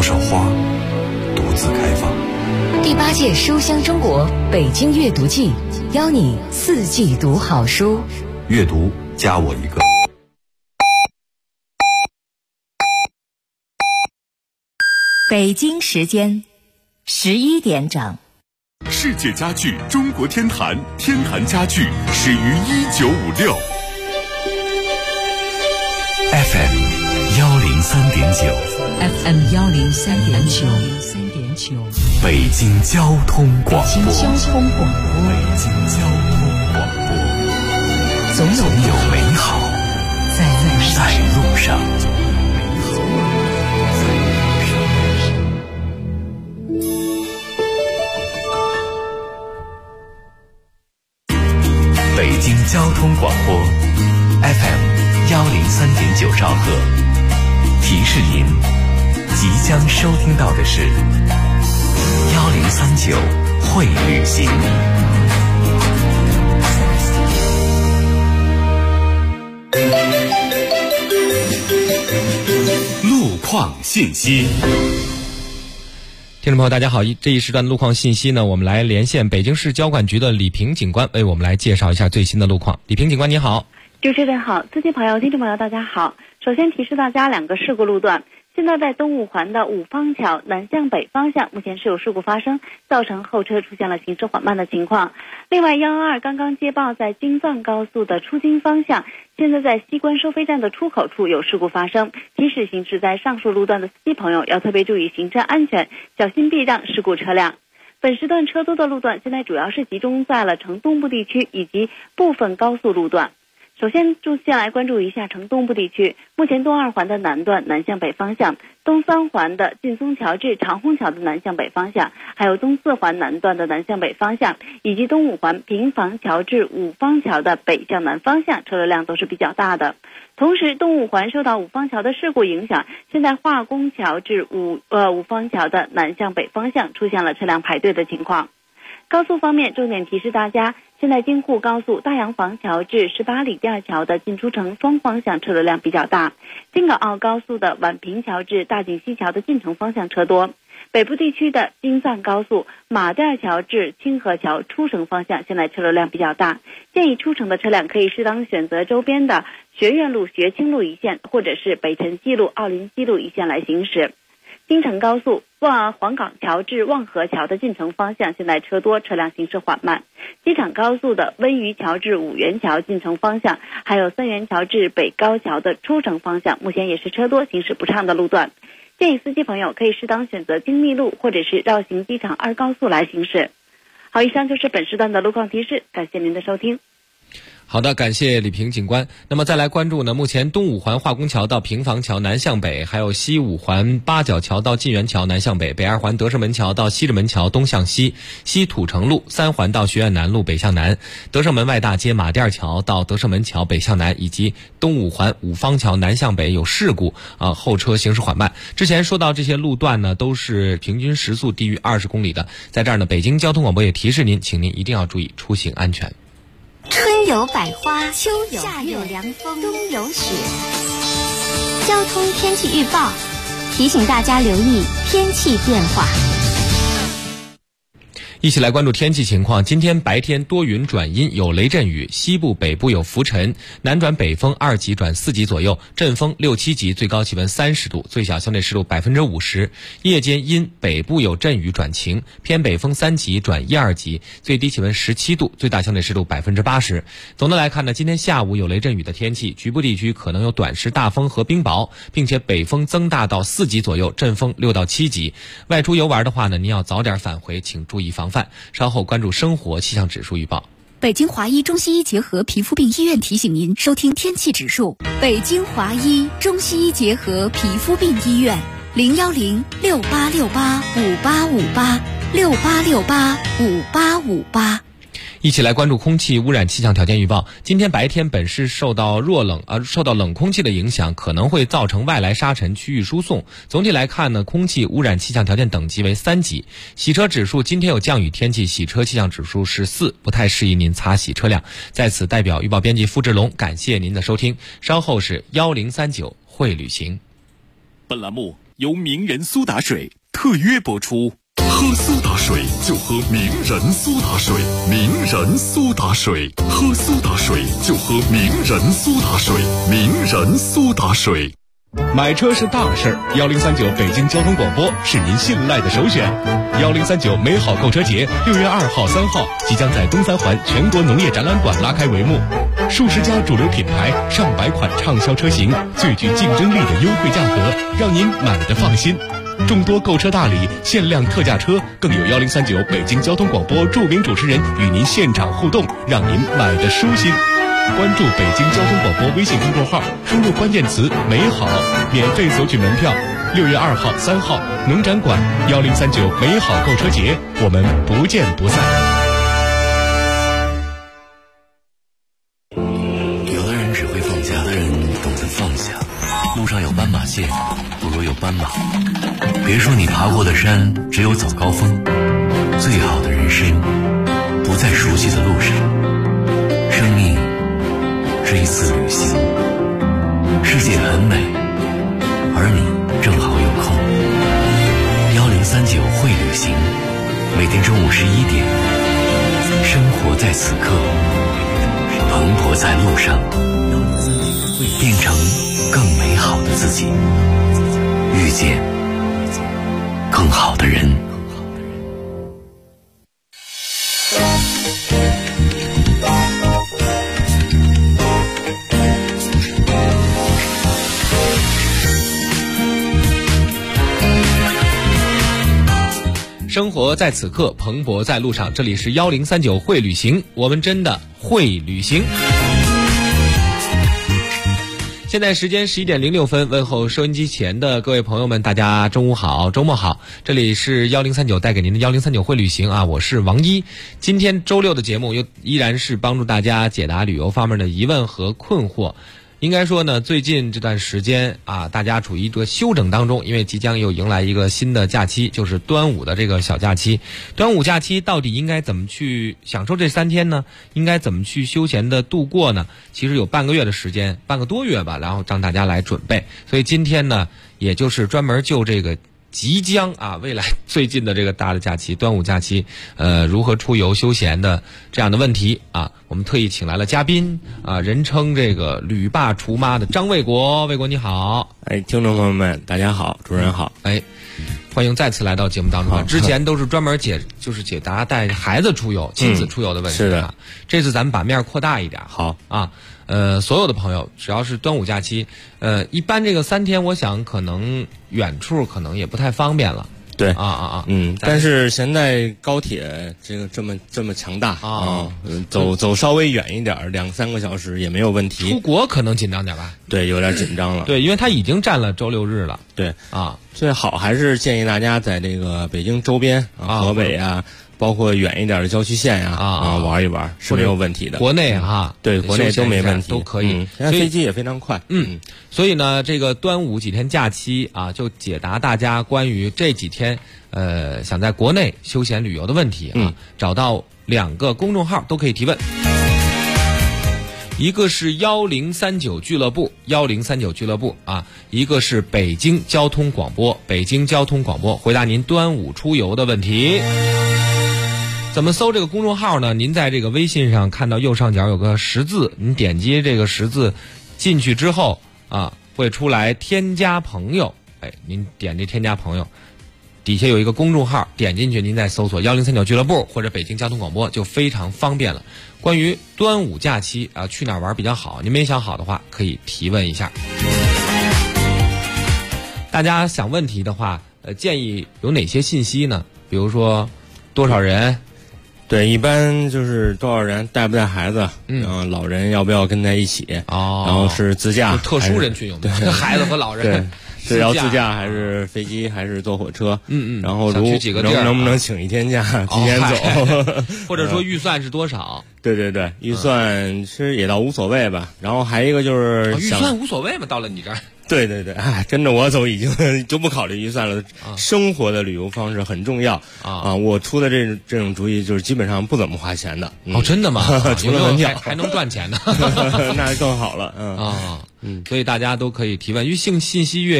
少话独自开放。 第8届书香中国北京阅读季，邀你4季读好书。 阅读加我一个。 北京时间11点整。 世界家具中国天坛，天坛家具始于1956。 FM 103.9 FM 103.9 北京交通广播。 北京交通广播，总有美好在路上。北京交通广播 FM 103.9兆赫，提示您即将收听到的是1039会旅行。 路况信息。 听众朋友大家好，这一时段的路况信息呢，我们来连线北京市交管局的李平警官为我们来介绍一下最新的路况。李平警官你好。 主持人好，司机朋友听众朋友大家好。首先提示大家2个事故路段，现在在东五环的五方桥南向北方向目前是有事故发生，造成后车出现了行驶缓慢的情况。另外112刚刚接报在京藏高速的出京方向，现在在西关收费站的出口处有事故发生，提示行驶在上述路段的司机朋友要特别注意行车安全，小心避让事故车辆。本时段车多的路段现在主要是集中在了城东部地区以及部分高速路段。首先来关注一下城东部地区，目前东2环的南段南向北方向，东3环的劲松桥至长虹桥的南向北方向，还有东4环南段的南向北方向，以及东5环平房桥至五方桥的北向南方向，车流量都是比较大的。同时东5环受到五方桥的事故影响，现在化工桥至五方桥的南向北方向出现了车辆排队的情况。高速方面，重点提示大家，现在京沪高速大洋房桥至18里店桥的进出城双方向车流量比较大，京港澳高速的宛平桥至大井西桥的进城方向车多。北部地区的京藏高速马甸桥至清河桥出城方向现在车流量比较大，建议出城的车辆可以适当选择周边的学院路、学清路一线，或者是北辰西路、奥林西路一线来行驶。京承高速黄岗桥至望河桥的进城方向现在车多，车辆行驶缓慢。机场高速的温榆桥至五元桥进城方向，还有三元桥至北高桥的出城方向，目前也是车多行驶不畅的路段。建议司机朋友可以适当选择京密路或者是绕行机场2高速来行驶。好，以上就是本时段的路况提示，感谢您的收听。 好的，感谢李平警官。那么再来关注呢，目前东5环化工桥到平房桥南向北，还有西5环八角桥到晋源桥南向北，北2环德胜门桥到西直门桥东向西，西土城路3环到学院南路北向南，德胜门外大街马甸桥到德胜门桥北向南，以及东5环五方桥南向北有事故后车行驶缓慢。之前说到这些路段呢，都是平均时速低于20公里的，在这儿呢，北京交通广播也提示您，请您一定要注意出行安全。 春有百花，秋有夏有凉风，冬有雪。交通天气预报提醒大家留意天气变化。 一起来关注天气情况。今天白天多云转阴，有雷阵雨，西部北部有浮尘，南转北风2级转4级左右，阵风6、7级，最高气温30度，最小相对湿度50%。夜间阴，北部有阵雨转晴，偏北风3级转1、2级，最低气温17度，最大相对湿度80%。总的来看呢，今天下午有雷阵雨的天气，局部地区可能有短时大风和冰雹，并且北风增大到4级左右，阵风6到7级。外出游玩的话呢，您要早点返回，请注意防范。稍后关注生活气象指数预报。 北京华医中西医结合皮肤病医院提醒您收听天气指数。北京华医中西医结合皮肤病医院，010-6868-5858，6868-5858。 一起来关注空气污染气象条件预报。今天白天本市受到冷空气的影响，可能会造成外来沙尘区域输送。总体来看呢，空气污染气象条件等级为3级。洗车指数今天有降雨天气，洗车气象指数是4，不太适宜您擦洗车辆。在此代表预报编辑付志龙感谢您的收听。稍后是1039会旅行。 本栏目由名人苏打水特约播出。喝苏打水就喝名人苏打水，名人苏打水，喝苏打水就喝名人苏打水，名人苏打水。 买车是大事，1039北京交通广播是您信赖的首选。1039美好购车节6月2号、3号即将在东三环全国农业展览馆拉开帷幕，数十家主流品牌、上百款畅销车型，最具竞争力的优惠价格，让您买得放心。众多购车大礼、限量特价车，更有1039北京交通广播著名主持人与您现场互动，让您买得舒心。关注北京交通广播微信公众号，输入关键词“美好”，免费索取门票。6月2号、3号，农展馆1039美好购车节，我们不见不散。 有的人只会放假，有的人懂得放下。路上有斑马线，不如有斑马。别说你爬过的山只有早高峰，最好的人生不在熟悉的路上。生命是一次旅行，世界很美，而你正好有空。1039会旅行，每天中午11点，生活在此刻，蓬勃在路上，变成更美好的自己，遇见更好的人。 生活在此刻，蓬勃在路上。这里是1039会旅行，我们真的会旅行。现在时间11点06分，问候收音机前的各位朋友们，大家中午好，周末好。这里是1039带给您的1039会旅行啊，我是王一。今天周六的节目依然是帮助大家解答旅游方面的疑问和困惑。应该说呢，最近这段时间啊，大家处于一个休整当中，因为即将又迎来一个新的假期，就是端午的这个小假期。端午假期到底应该怎么去享受这3天呢？应该怎么去休闲的度过呢？其实有半个月的时间，半个多月吧，然后让大家来准备。所以今天呢，也就是专门就这个即将啊，未来最近的这个大的假期，端午假期，如何出游休闲的这样的问题啊，我们特意请来了嘉宾啊，人称这个旅霸厨妈的张卫国，卫国你好。 听众朋友们，大家好，主任好。 欢迎再次来到节目当中。之前都是专门解答带孩子出游、亲子出游的问题。 是的， 这次咱们把面扩大一点。 好啊。所有的朋友，只要是端午假期，一般这个3天，我想可能远处可能也不太方便了。 对但是现在高铁这个这么强大啊，走稍微远一点，2-3个小时也没有问题。 出国可能紧张点吧？ 对，有点紧张了。 对，因为它已经占了周6日了。 对啊， 最好还是建议大家在这个北京周边河北啊。包括远一点的郊区县呀玩一玩是没有问题的。 国内哈， 对，国内都没问题， 都可以。 现在飞机也非常快。 所以呢，这个端午几天假期啊，就解答大家关于这几天想在国内休闲旅游的问题啊，找到2个公众号都可以提问。一个是1039俱乐部，1039俱乐部啊，一个是北京交通广播，北京交通广播，回答您端午出游的问题。怎么搜这个公众号呢？您在这个微信上看到右上角有个十字，您点击这个十字进去之后啊，会出来添加朋友。您点这添加朋友，底下有一个公众号，点进去您再搜索1039俱乐部或者北京交通广播，就非常方便了。关于端午假期啊，去哪儿玩比较好？您没想好的话，可以提问一下。大家想问题的话，建议有哪些信息呢？比如说多少人？ 对，一般就是多少人，带不带孩子，老人要不要跟在一起，然后是自驾， 特殊人群有没有？孩子和老人。 对，要自驾还是飞机还是坐火车？然后想去几个地儿， 能不能请1天假，提前走？ 或者说预算是多少？ 对，预算其实也倒无所谓吧。然后还一个就是预算无所谓嘛，到了你这儿。 对，跟着我走已经就不考虑预算了。生活的旅游方式很重要啊！我出的这种主意就是基本上不怎么花钱的。 真的吗？ 除了门票还能赚钱呢， 那更好了。 所以大家都可以提问，因为信息越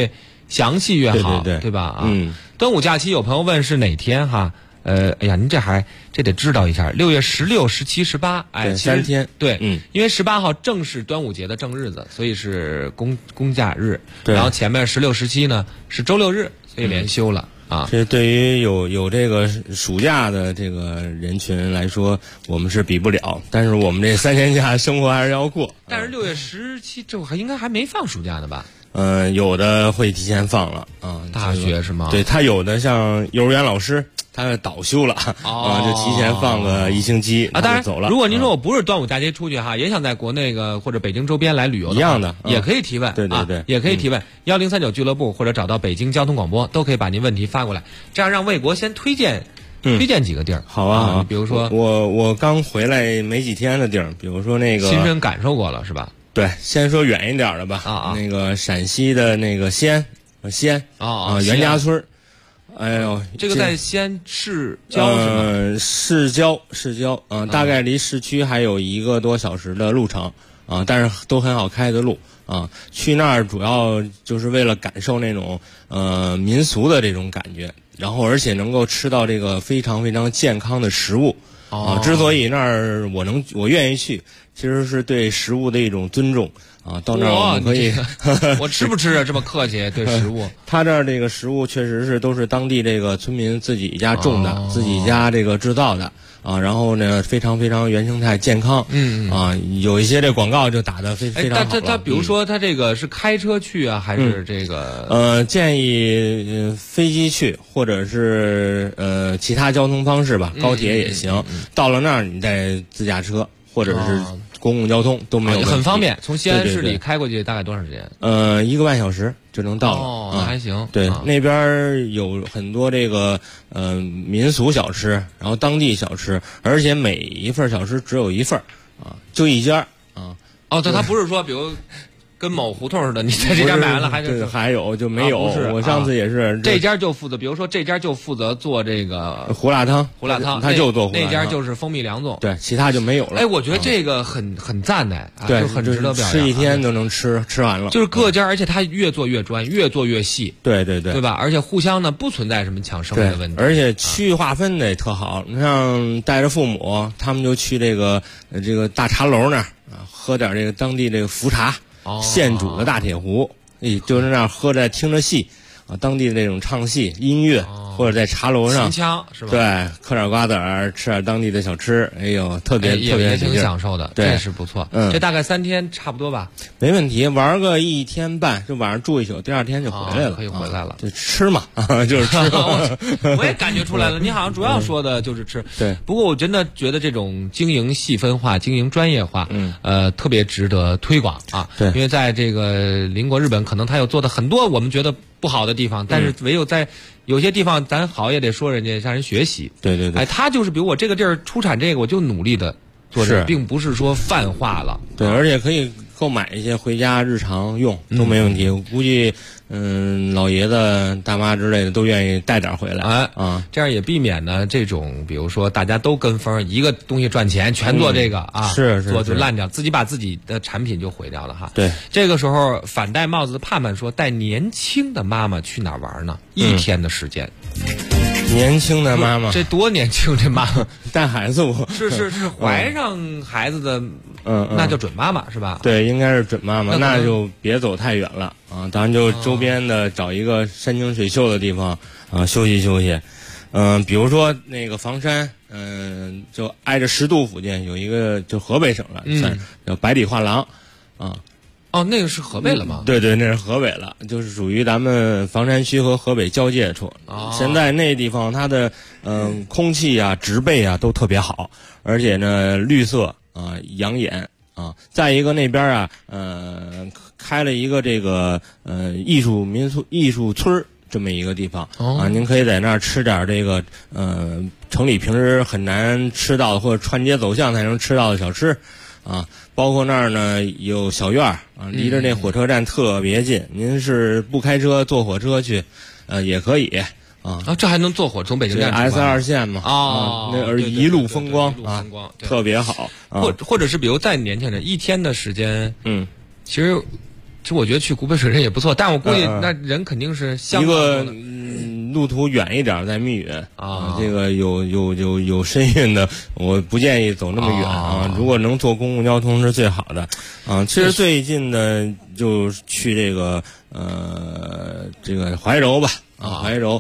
详细越好，对吧？端午假期有朋友问是哪天哈？哎呀，您这得知道一下，6月16、17、18，哎 ，3天， 对，因为18号正是端午节的正日子，所以是公假日，然后前面16、17呢是周六日，所以连休了。 这对于有这个暑假的这个人群来说，我们是比不了。但是我们这3天假生活还是要过。 但是6月17这应该还没放暑假呢吧？ 有的会提前放了啊。 大学是吗？ 对，他有的像幼儿园老师，他倒休了就提前放个1星期当然走了。 如果您说我不是端午假期出去哈，也想在国内或者北京周边来旅游的话， 一样的也可以提问， 对， 也可以提问1039俱乐部或者找到北京交通广播，都可以把您问题发过来，这样让魏国先推荐几个地儿。 好啊， 比如说我刚回来没几天的地儿，比如说那个亲身感受过了是吧？ 对，先说远一点的吧。那个陕西的那个西安袁家村。哎呦， 这个在西安市郊是吗？ 市郊大概离市区还有1个多小时的路程但是都很好开的路去那儿主要就是为了感受那种民俗的这种感觉，然后而且能够吃到这个非常非常健康的食物之所以那儿我愿意去，其实是对食物的一种尊重到那儿我们可以我吃不吃啊？这么客气对食物他这儿这个食物确实是都是当地这个村民自己家种的自己家这个制造的然后呢非常非常原生态健康有一些这广告就打得非常好了。 他比如说他这个是开车去啊还是这个建议飞机去或者是其他交通方式吧，高铁也行到了那儿你再自驾车或者是公共交通都没有问题， 很方便。从西安市里开过去大概多长时间 ？1个半小时就能到了那还行。 对那边有很多这个民俗小吃，然后当地小吃，而且每一份小吃只有1份就一家他不是说比如跟某胡同似的，你在这家买完了还有就没有。我上次也是这家就负责，比如说这家就负责做这个胡辣汤，他就做胡辣汤， 那家就是蜂蜜凉粽， 对，其他就没有了。 哎，我觉得这个很赞的， 对， 就很值得表扬。 吃一天都能吃完了， 就是各家，而且他越做越专，越做越细， 对吧？而且互相呢不存在什么抢生意的问题， 而且区域划分的也特好。你像带着父母，他们就去这个大茶楼那儿喝点这个当地这个福茶。现煮的大铁壶，就是那儿喝着听着戏当地的那种唱戏音乐，或者在茶楼上秦腔是吧？ 对，嗑点瓜子儿，吃点当地的小吃，哎呦，特别也挺享受的， 对， 这是不错。这大概3天差不多吧？ 没问题，玩个1天半，就晚上住1宿，第2天就回来了， 可以回来了。 就吃嘛，就是吃。 我也感觉出来了，你好像主要说的就是吃。 对。 不过我真的觉得这种经营细分化、经营专业化，特别值得推广对， 因为在这个邻国日本，可能它有做的很多我们觉得不好的地方，但是唯有在有些地方咱好也得说人家，向人学习。 对。 哎，他就是比如我这个地儿出产这个，我就努力的做这个，并不是说泛化了。 对，而且可以购买一些回家日常用都没问题。我估计老爷子大妈之类的都愿意带点回来这样也避免呢这种比如说大家都跟风，一个东西赚钱全做这个是做就烂掉，自己把自己的产品就毁掉了哈。 对， 这个时候反戴帽子的盼盼说，带年轻的妈妈去哪儿玩呢？1天的时间。 年轻的妈妈， 这多年轻，这妈妈带孩子不？ 是怀上孩子的，那就准妈妈是吧？ 对，应该是准妈妈，那就别走太远了咱就周边的找一个山清水秀的地方休息休息。比如说那个房山，就挨着十渡附近有一个，就河北省了，叫百里画廊那个是河北了吗？ 对，那是河北了，就是属于咱们房山区和河北交界处。现在那地方它的空气植被都特别好，而且呢绿色养眼再一个那边开了一个这个艺术村这么一个地方您可以在那儿吃点这个城里平时很难吃到的，或者穿街走巷才能吃到的小吃包括那儿呢有小院离着那火车站特别近，您是不开车坐火车去也可以这还能坐火从北京站 S2 线嘛那一路风光特别好或者是比如再年轻人1天的时间其实其实我觉得去古北水镇也不错，但我估计那人肯定是一个路途远一点，在密云啊，这个有身孕的，我不建议走那么远啊。如果能坐公共交通是最好的啊。其实最近的就去这个怀柔吧。怀柔，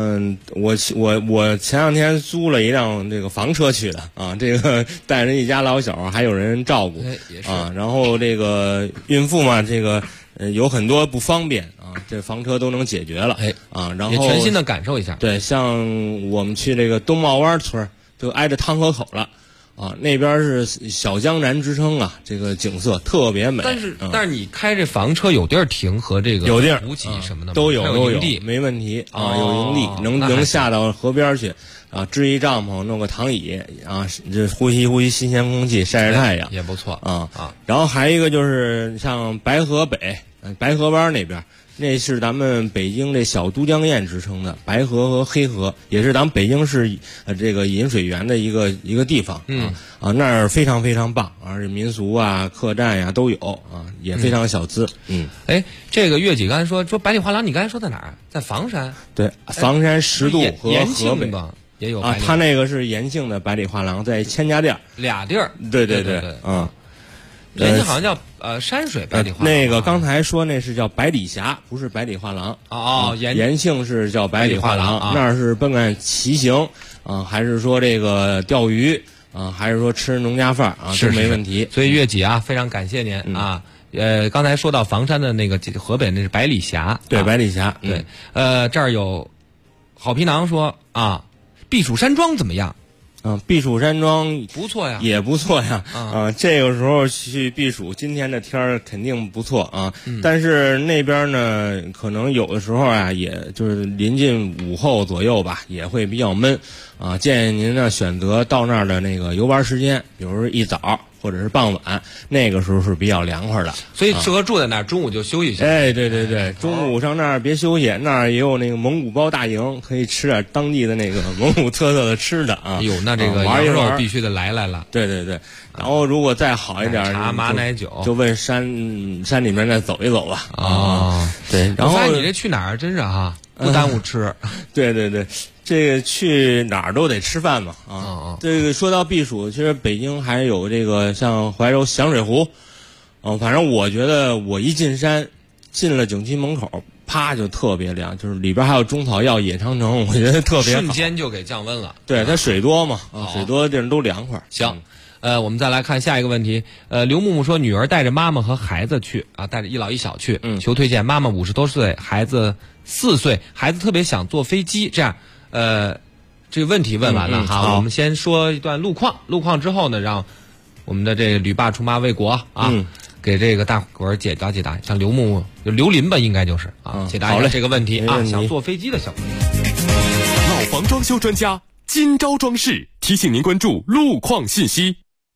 我前两天租了一辆这个房车去的啊，这个带着一家老小，还有人照顾啊。然后这个孕妇嘛，这个有很多不方便啊，这房车都能解决了啊。然后也全新的感受一下。 对，像我们去这个东茂湾村，就挨着汤河口了。啊，那边是小江南之称啊，这个景色特别美。 但是你开这房车有地儿停和这个有地儿补给什么的都有营地没问题啊，有营地能下到河边去啊，支一帐篷，弄个躺椅啊，这呼吸新鲜空气，晒晒太阳也不错啊。然后还一个就是像白河北白河湾那边。那是咱们北京这小都江堰之称的白河和黑河，也是咱们北京市这个引水源的一个地方。那儿非常非常棒，而且民俗啊、客栈呀都有啊，也非常小资。 这个月季刚才说百里画廊，你刚才说在哪儿？在房山。 对，房山10渡和河北也有啊，他那个是延庆的百里画廊，在千家店俩地儿。 对啊。人家好像叫山水百里画廊。 那个刚才说那是叫百里峡，不是百里画廊。延庆是叫百里画廊，那是奔看骑行啊，还是说这个钓鱼啊，还是说吃农家饭啊，都没问题。 所以月季啊，非常感谢您啊。刚才说到房山的那个河北那是百里峡， 对，百里峡。 对，这儿有好皮囊说啊，避暑山庄怎么样？ 避暑山庄不错呀， 也不错呀。这个时候去避暑，今天的天儿肯定不错啊。但是那边呢，可能有的时候啊，也就是临近午后左右吧，也会比较闷啊。建议您呢选择到那儿的那个游玩时间，比如说一早或者是傍晚，那个时候是比较凉快的， 所以适合住在那儿，中午就休息去。 对，中午上那儿别休息，那儿也有那个蒙古包大营，可以吃点当地的那个蒙古特色的吃的啊。 那这个羊肉必须得来了。 对，然后如果再好一点， 茶马奶酒， 就问山里面再走一走吧。对，然后你这去哪儿真是哈，不耽误吃。 对，这个去哪儿都得吃饭嘛啊。这个说到避暑，其实北京还有这个像怀柔响水湖，反正我觉得我一进山，进了景区门口，啪就特别凉，就是里边还有中草药野长城，我觉得特别好， 瞬间就给降温了。 对，它水多嘛水多的地儿都凉快。 行。我们再来看下一个问题。刘木木说，女儿带着妈妈和孩子去啊，带着一老一小去，求推荐。妈妈50多岁，孩子4岁，孩子特别想坐飞机。这样，这个问题问完了哈，我们先说一段路况之后呢，让我们的这个旅霸出妈为国啊，给这个大伙儿解答。像刘木木、刘林吧，应该就是啊，解答一下这个问题啊，想坐飞机的小朋友。 老房装修专家金招装饰提醒您关注路况信息。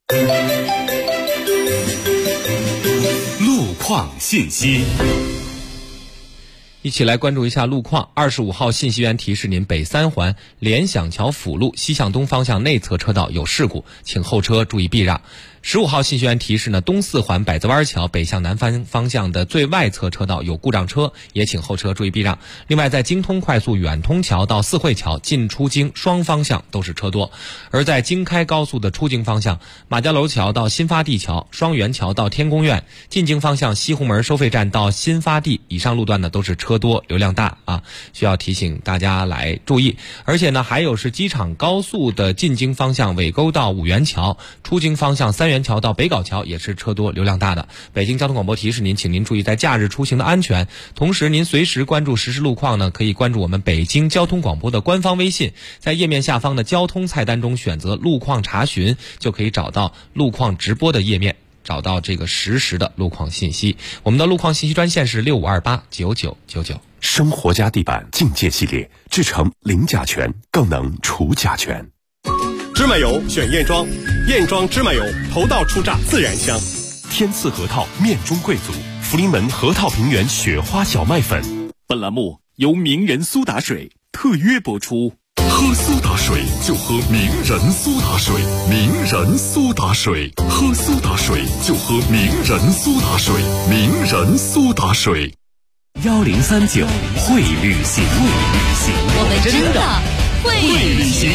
路况信息， 一起来关注一下路况。25号信息员提示您，北三环联想桥辅路西向东方向内侧车道有事故，请后车注意避让。15号信息员提示呢，东四环百子湾桥北向南方向的最外侧车道有故障车，也请后车注意避让。另外，在京通快速远通桥到四惠桥进出京双方向都是车多，而在京开高速的出京方向，马家楼桥到新发地桥、双元桥到天宫苑，进京方向西湖门收费站到新发地以上路段呢都是车多流量大啊，需要提醒大家来注意。而且呢，还有是机场高速的进京方向尾沟到五元桥，出京方向三元桥到北碏桥也是车多流量大的。北京交通广播提示您，请您注意在假日出行的安全。同时您随时关注实时路况呢，可以关注我们北京交通广播的官方微信，在页面下方的交通菜单中选择路况查询，就可以找到路况直播的页面，找到这个实时的路况信息。我们的路况信息专线是65289999。 生活家地板境界系列，制成零甲醛，更能除甲醛。 芝麻油选燕庄，燕庄芝麻油头道出榨自然香。 天赐核桃面中贵族，福临门核桃平原雪花小麦粉。 本栏目由名人苏打水特约播出。 喝苏打水就喝名人苏打水，名人苏打水，喝苏打水就喝名人苏打水，名人苏打水。 1039会旅行， 我们真的会旅行。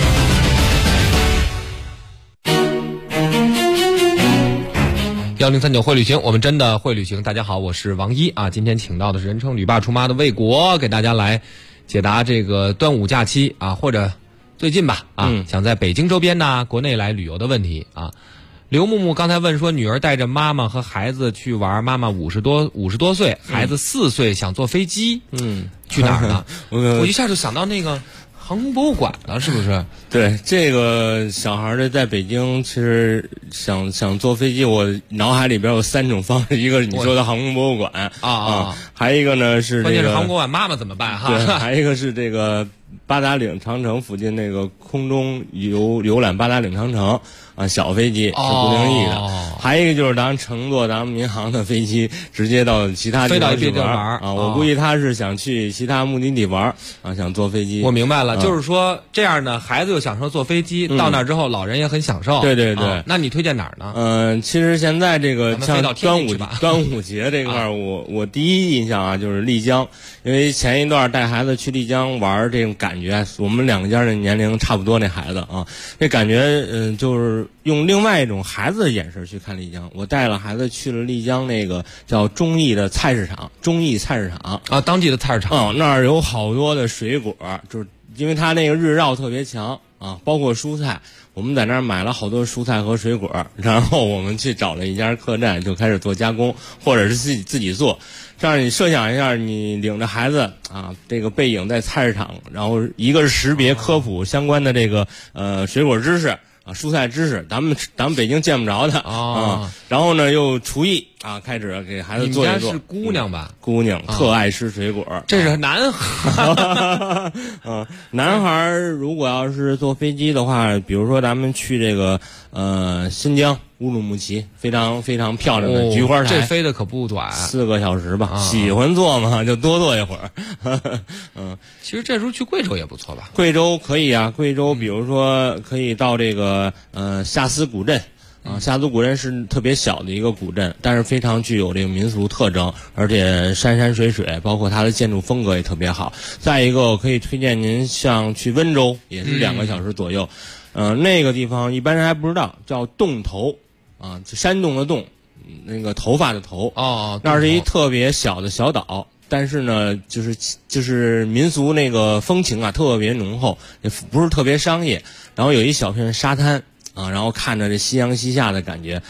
1039会旅行，我们真的会旅行。大家好，我是王一啊，今天请到的是人称旅霸出妈的魏国，给大家来解答这个端午假期啊，或者最近吧啊，想在北京周边呢国内来旅游的问题啊。刘木木刚才问说，女儿带着妈妈和孩子去玩，妈妈50多岁，孩子4岁，想坐飞机，去哪儿呢？我一下就想到那个航空博物馆了，是不是？ 对，这个小孩儿在北京，其实想坐飞机，我脑海里边有3种方式，一个是你说的航空博物馆还有一个呢是关键是航空博物馆妈妈怎么办哈？ 对，还有一个是这个八达岭长城附近那个空中游览八达岭长城啊，小飞机是不定翼的。还有一个就是咱乘坐咱们民航的飞机直接到其他地方去玩啊。我估计他是想去其他目的地玩啊，想坐飞机。 我明白了，就是说这样呢，孩子又享受坐飞机，到那之后老人也很享受。 对对对。 那你推荐哪儿呢？ 其实现在这个像端午节这块儿，我第一印象啊就是丽江，因为前一段带孩子去丽江玩，这种感觉，我们2家的年龄差不多，那孩子啊，这感觉就是用另外一种孩子的眼神去看丽江。我带了孩子去了丽江那个叫忠义的菜市场，忠义菜市场啊，当地的菜市场那儿有好多的水果，就是因为它那个日照特别强啊，包括蔬菜。我们在那儿买了好多蔬菜和水果，然后我们去找了一家客栈，就开始做加工，或者是自己做。这样你设想一下，你领着孩子啊，这个背影在菜市场，然后一个是识别科普相关的这个水果知识啊，蔬菜知识，咱们北京见不着的啊。然后呢，又厨艺啊，开始给孩子做一做。 你家是姑娘吧？ 姑娘特爱吃水果。 这是男孩。 男孩如果要是坐飞机的话，比如说咱们去这个新疆乌鲁木齐，非常非常漂亮的菊花台， 这飞的可不短 ，4个小时吧。喜欢坐嘛，就多坐一会儿。 其实这时候去贵州也不错吧？ 贵州可以啊，贵州比如说可以到这个下司古镇。下司古镇是特别小的一个古镇，但是非常具有这个民俗特征，而且山水水，包括它的建筑风格也特别好。再一个，我可以推荐您像去温州，也是2个小时左右。那个地方一般人还不知道，叫洞头啊，山洞的洞，那个头发的头。那是一特别小的小岛。但是呢，就是民俗那个风情啊，特别浓厚，也不是特别商业。然后有一小片沙滩。然后看着这夕阳西下的感觉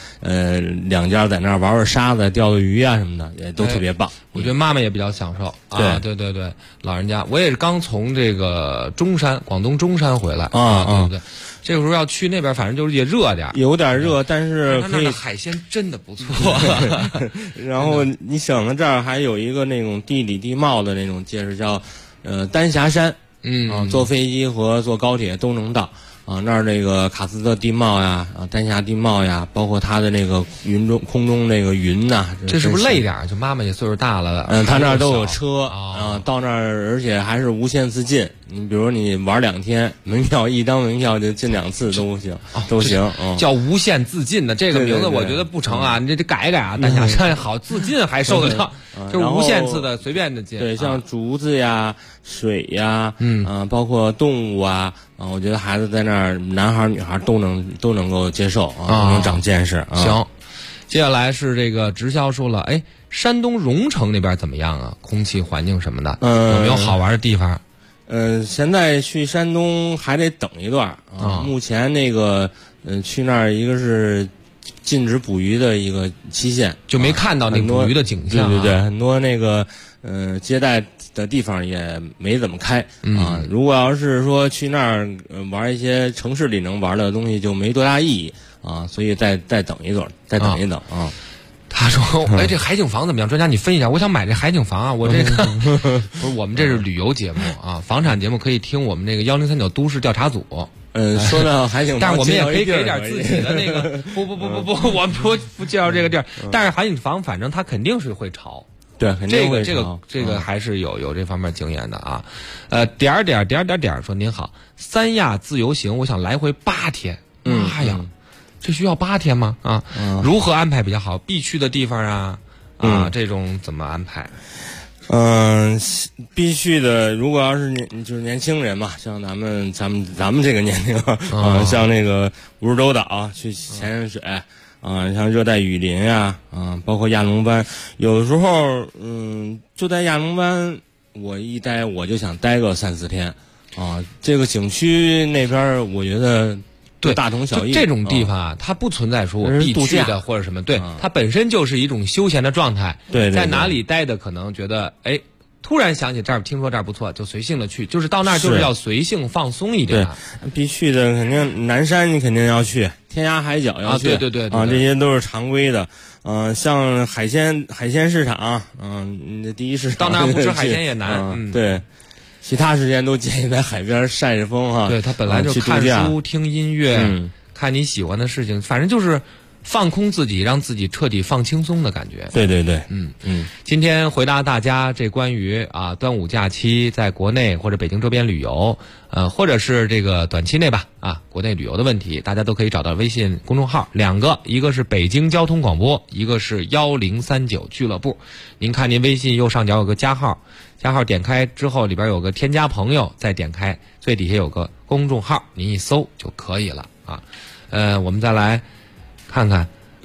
，2家在那儿玩沙子、钓鱼啊什么的，也都特别棒。 我觉得妈妈也比较享受啊，对，老人家，我也是刚从这个广东中山回来对不对？这个时候要去那边，反正就是也热点， 有点热，但是那的海鲜真的不错。 然后你想到这儿还有一个那种地理地貌的那种介绍，叫丹霞山，坐飞机和坐高铁都能到。那儿那个喀斯特地貌呀，丹霞地貌呀，包括它的那个空中那个云呐， 这是不是累点？就妈妈也岁数大了， 他那儿都有车到那儿，而且还是无限次进。你比如你玩2天，门票一张门票就进2次都行，都行。 叫无限自进的这个名字，我觉得不成啊！你这改一改啊！丹霞山好自进还受得了，就是无限次的随便的进。 对，像竹子呀、水呀，包括动物啊，我觉得孩子在那儿，男孩女孩都能够接受都能长见识。 行，接下来是这个直销说了，山东荣成那边怎么样啊？空气环境什么的，有没有好玩的地方？ 现在去山东还得等一段目前那个去那儿一个是禁止捕鱼的一个期限， 就没看到那捕鱼的景象。 对，很多那个接待的地方也没怎么开如果要是说去那儿玩一些城市里能玩的东西，就没多大意义所以再等一等他说：“这海景房怎么样？专家你分析一下，我想买这海景房啊！我这个不是我们这是旅游节目房产节目可以听我们这个1039都市调查组。 说到海景房， 但是我们也可以给点自己的那个不，我们不介绍这个地儿。但是海景房反正它肯定是会潮。” 对，肯定会这个还是有这方面经验的啊。说您好，三亚自由行，我想来回8天。妈呀，这需要8天吗？啊，如何安排比较好？必去的地方啊，这种怎么安排？ 必须的。如果要是就是年轻人嘛，像咱们这个年龄像那个蜈支洲岛去潜水像热带雨林包括亚龙湾，有的时候就在亚龙湾，我一待我就想待个3-4天这个景区那边我觉得对大同小异。 这种地方它不存在说我必去的或者什么，对，它本身就是一种休闲的状态。 对， 在哪里待的可能觉得突然想起这儿，听说这儿不错，就随性的去，就是到那儿就是要随性放松一点。 对，必去的肯定南山你肯定要去，天涯海角要去对这些都是常规的。像海鲜市场你的第一市场到那儿不吃海鲜也难。 对。其他时间都建议在海边晒着风对，他本来就看书、听音乐、看你喜欢的事情，反正就是放空自己，让自己彻底放轻松的感觉。 对， 今天回答大家这关于端午假期在国内或者北京周边旅游，或者是这个短期内吧国内旅游的问题，大家都可以找到微信公众号2个，一个是北京交通广播，一个是1039俱乐部。您看您微信右上角有个加号点开之后里边有个添加朋友，再点开最底下有个公众号，您一搜就可以了我们再来看看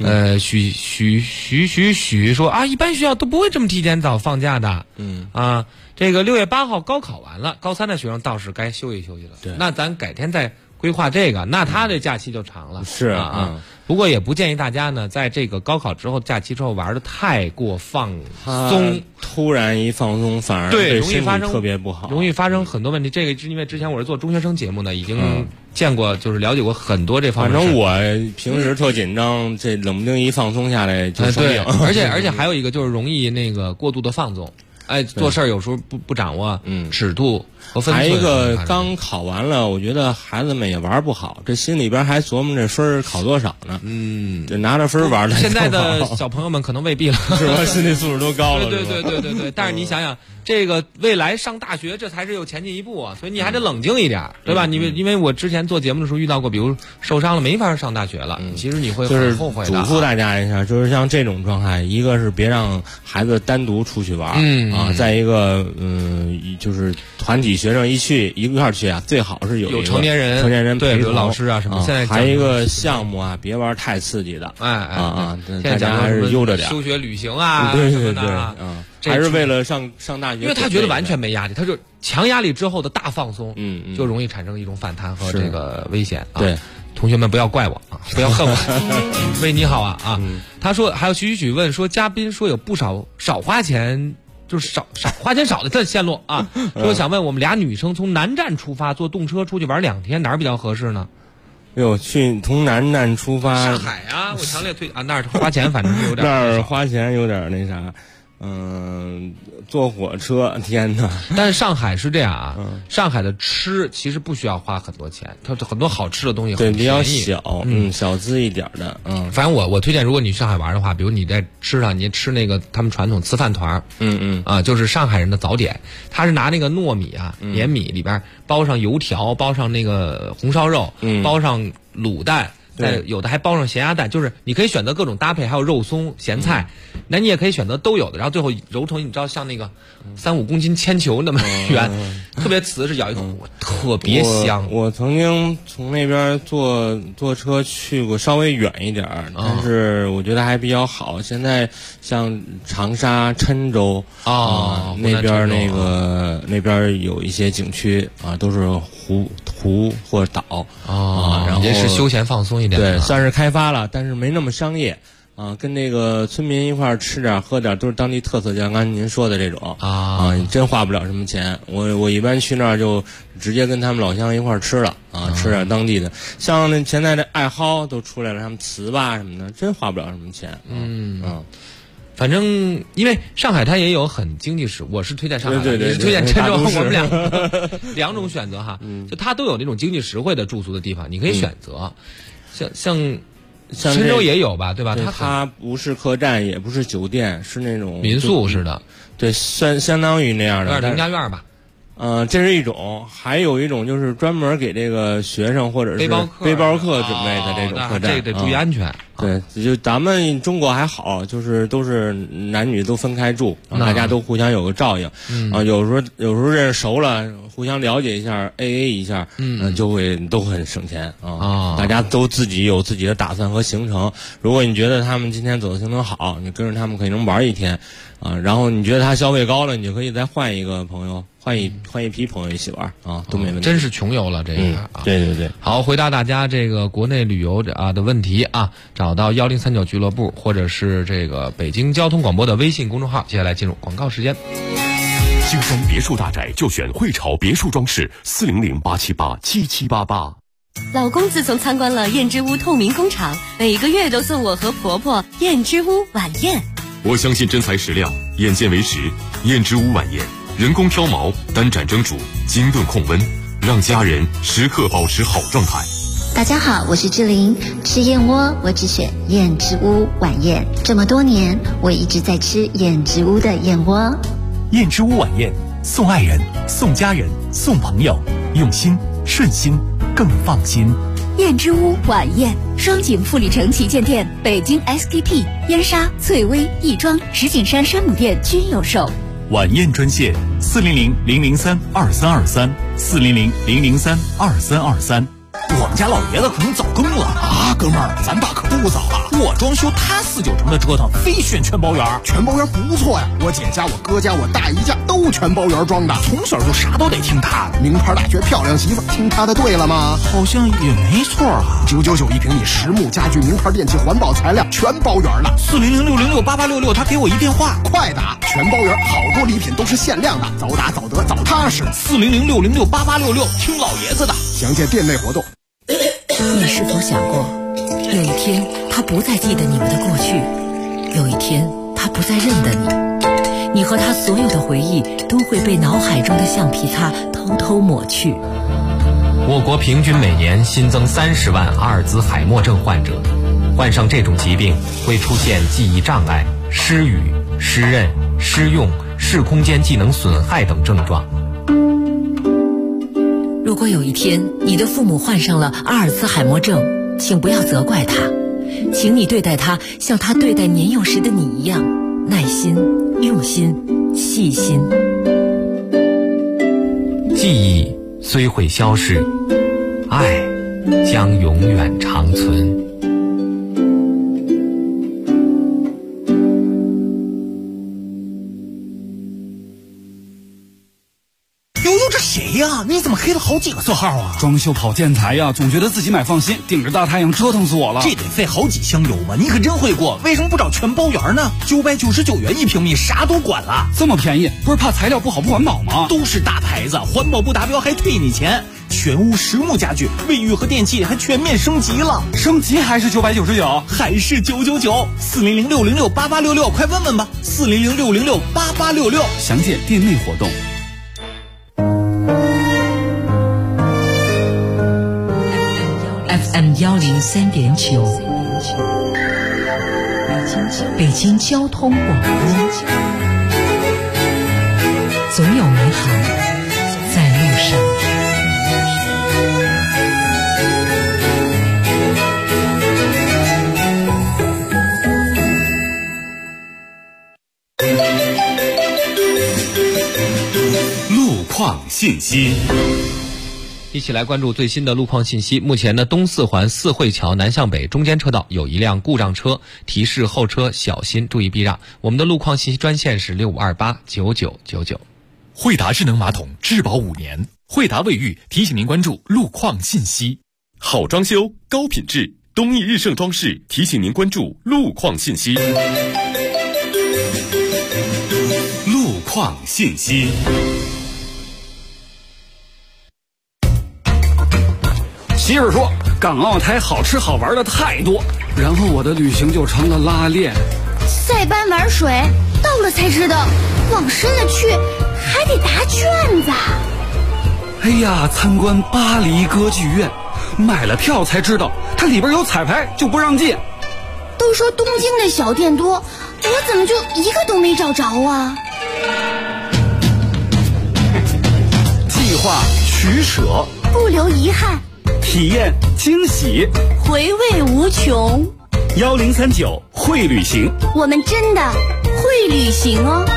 许说一般学校都不会这么提前早放假的。这个6月8号高考完了，高3的学生倒是该休息休息了。 对， 那咱改天再规划这个，那他这假期就长了。 是不过也不建议大家呢，在这个高考之后假期之后玩的太过放松， 突然一放松反而对身体特别不好， 容易发生很多问题。这个是因为之前我是做中学生节目呢，已经见过，就是了解过很多这方面。 反正我平时特紧张，这冷不丁一放松下来就生病。 而且还有一个就是容易那个过度的放纵。做事儿有时候不掌握尺度和分寸。 还一个刚考完了，我觉得孩子们也玩不好，这心里边还琢磨这分考多少呢。这拿着分玩的。 现在的小朋友们可能未必了， 是吧？心理素质都高了。 对。但是你想想，这个未来上大学，这才是有前进一步所以你还得冷静一点，对吧？因为我之前做节目的时候遇到过，比如受伤了没法上大学了，其实你会很后悔的。 嘱咐大家一下，就是像这种状态，一个是别让孩子单独出去玩再一个就是团体学生一块儿去最好是有成年人陪同， 有老师什么。现在还一个项目别玩太刺激的。大家还是悠着点。 休学旅行对，还是为了上大学。 因为他觉得完全没压力，他就强压力之后的大放松，就容易产生一种反弹和这个危险。 对， 同学们不要怪我不要恨我。喂，你好他说还有许问说，嘉宾说有不少少花钱。就是少花钱少的线路说想问我们俩女生从南站出发坐动车出去玩2天，哪儿比较合适呢？ 去从南站出发上海我强烈推那儿花钱反正是有点那儿花钱有点那啥。坐火车，天哪！ 但是上海是这样上海的吃其实不需要花很多钱，它很多好吃的东西很便宜， 比较小，小资一点的， 反正我推荐，如果你去上海玩的话，比如你在吃上，你吃那个他们传统糍饭团，就是上海人的早点，他是拿那个糯米粘米里边包上油条，包上那个红烧肉，包上卤蛋。有的还包上咸鸭蛋，就是你可以选择各种搭配，还有肉松、咸菜，那你也可以选择都有的，然后最后揉成你知道像那个3-5公斤铅球那么圆，特别瓷实，咬一口特别香。 我曾经从那边坐车去过稍微远一点，但是我觉得还比较好。现在像长沙、郴州那边那边有一些景区都是湖或岛然后也是休闲放松一点， 对，算是开发了，但是没那么商业跟那个村民一块儿吃点喝点，都是当地特色，就像刚才您说的这种你真花不了什么钱。我一般去那儿就直接跟他们老乡一块儿吃了吃点当地的，像那现在的爱好都出来了，他们糍粑什么的，真花不了什么钱。 反正因为上海它也有很经济实，我是推荐上海， 对， 你是推荐郴州，我们两种选择就它都有那种经济实惠的住宿的地方，你可以选择。像深州也有吧，对吧？ 它不是客栈，也不是酒店，是那种民宿似的。 对，相当于那样的， 有点农家院吧。 这是一种，还有一种就是专门给这个学生或者是背包客准备的这种客栈， 这得注意安全。 对，就咱们中国还好，就是都是男女都分开住，大家都互相有个照应。有时候认识熟了，互相了解一下 ，AA 一下，就会都很省钱啊。大家都自己有自己的打算和行程。如果你觉得他们今天走的行程好，你跟着他们可以能玩一天啊。然后你觉得他消费高了，你就可以再换一个朋友。换一批朋友一起玩啊，都没问题。 真是穷游了这个。 对。 好，回答大家这个国内旅游的问题啊，找到1039俱乐部或者是这个北京交通广播的微信公众号。接下来进入广告时间。 京山别墅大宅就选汇潮别墅装饰，400-878-7788。 老公自从参观了燕之屋透明工厂，每个月都送我和婆婆燕之屋晚宴。 我相信真材实料，眼见为实。燕之屋晚宴。人工挑毛，单盏蒸煮，精炖控温，让家人时刻保持好状态。 大家好，我是志玲，吃燕窝我只选燕之屋晚宴。这么多年，我一直在吃燕之屋的燕窝。 燕之屋晚宴，送爱人，送家人，送朋友，用心顺心更放心。 燕之屋晚宴，双井富力城旗舰店、北京 SKP、燕莎、翠微、亦庄、石景山山姆店均有售。 晚宴专线400-003-2323，400-003-2323。 我们家老爷子可能早更了啊，哥们儿，咱爸可不早啊。我装修他49成的折腾，非选全包圆。全包圆不错呀，我姐家、我哥家、我大姨家都全包圆装的，从小就啥都得听他的。名牌大学漂亮媳妇，听他的对了吗？好像也没错啊。999一平米，实木家具、名牌电器、环保材料，全包圆了。400-606-8866，他给我一电话，快打！全包圆，好多礼品都是限量的，早打早得早踏实。400-606-8866，听老爷子的。详见店内活动。 你是否想过，有一天他不再记得你们的过去，有一天他不再认得你，你和他所有的回忆都会被脑海中的橡皮擦偷偷抹去。 我国平均每年新增30万阿尔兹海默症患者，患上这种疾病会出现记忆障碍、失语、失认、失用、视空间技能损害等症状。 如果有一天你的父母患上了阿尔兹海默症，请不要责怪他，请你对待他像他对待年幼时的你一样，耐心、用心、细心。 记忆虽会消逝，爱将永远长存。 谁呀？你怎么黑了好几个色号啊？ 装修跑建材呀，总觉得自己买放心，顶着大太阳折腾死我了。 这得费好几箱油吧？你可真会过，为什么不找全包圆呢？999元一平米，啥都管了。 这么便宜，不是怕材料不好不环保吗？ 都是大牌子，环保不达标还退你钱。全屋实木家具，卫浴和电器还全面升级了。 升级还是999？ 还是999？400-606-8866，快问问吧。400-606-8866， 详见店内活动。 FM 103.9，北京交通广播，总有美好在路上。 路况信息。 一起来关注最新的路况信息。目前呢，东四环四惠桥南向北中间车道有一辆故障车，提示后车小心，注意避让。我们的路况信息专线是65289999。 惠达智能马桶质保5年，惠达卫浴提醒您关注路况信息。 好装修，高品质，东义日盛装饰提醒您关注路况信息。路况信息。 媳妇说港澳台好吃好玩的太多，然后我的旅行就成了拉练。 塞班玩水，到了才知道往深了去还得答卷子。 哎呀，参观巴黎歌剧院，买了票才知道它里边有彩排，就不让进。 都说东京的小店多，我怎么就一个都没找着啊？ 计划取舍， 不留遗憾， 体验惊喜， 回味无穷。 1039会旅行， 我们真的会旅行哦。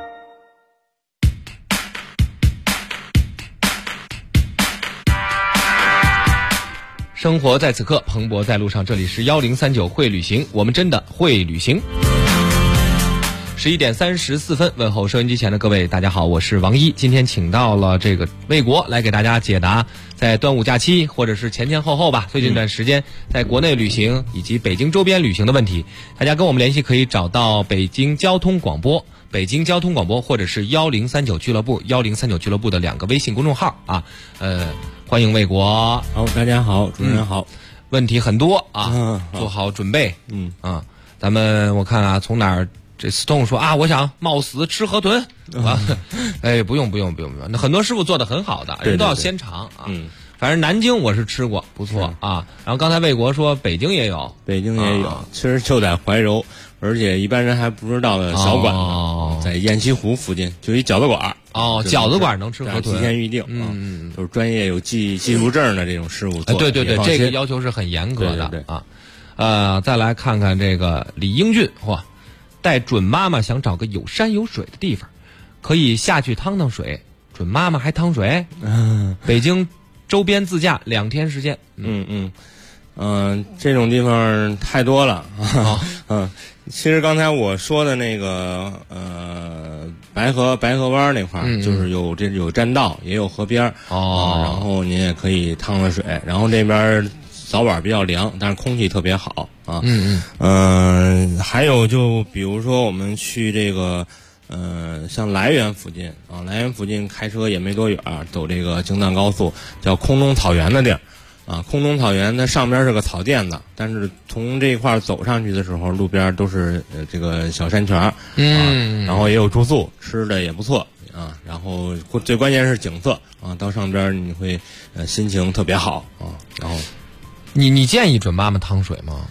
生活在此刻，蓬勃在路上。这里是1039会旅行，我们真的会旅行。11点34分，问候收音机前的各位，大家好，我是王一。今天请到了这个魏国来给大家解答在端午假期或者是前后吧，最近一段时间在国内旅行以及北京周边旅行的问题。大家跟我们联系可以找到北京交通广播或者是1039俱乐部1039俱乐部的2个微信公众号啊。欢迎魏国。 好，大家好，主持人好。 问题很多啊，做好准备。咱们我看啊，从哪儿？这 Stone 说啊，我想冒死吃河豚啊！哎，不用，那很多师傅做的很好的，人都要先尝啊。反正南京我是吃过，不错啊。然后刚才魏国说北京也有， 其实就在怀柔，而且一般人还不知道的小馆子，在雁栖湖附近就一饺子馆。 饺子馆能吃河豚， 提前预定。都是专业有技术证的这种师傅做。 对，这个要求是很严格的啊。再来看看这个李英俊，嚯！带准妈妈想找个有山有水的地方，可以下去趟水。准妈妈还趟水？北京周边自驾2天时间。 这种地方太多了。其实刚才我说的那个白河湾那块儿，就是有栈道，也有河边然后您也可以趟了水，然后这边早晚比较凉，但是空气特别好啊。还有就比如说我们去这个像涞源附近啊，涞源附近开车也没多远，走这个京藏高速叫空中草原的地儿啊。空中草原它上边是个草甸子，但是从这块走上去的时候，路边都是这个小山泉然后也有住宿，吃的也不错啊。然后最关键是景色啊，到上边你会心情特别好啊。然后你建议准妈妈趟水吗？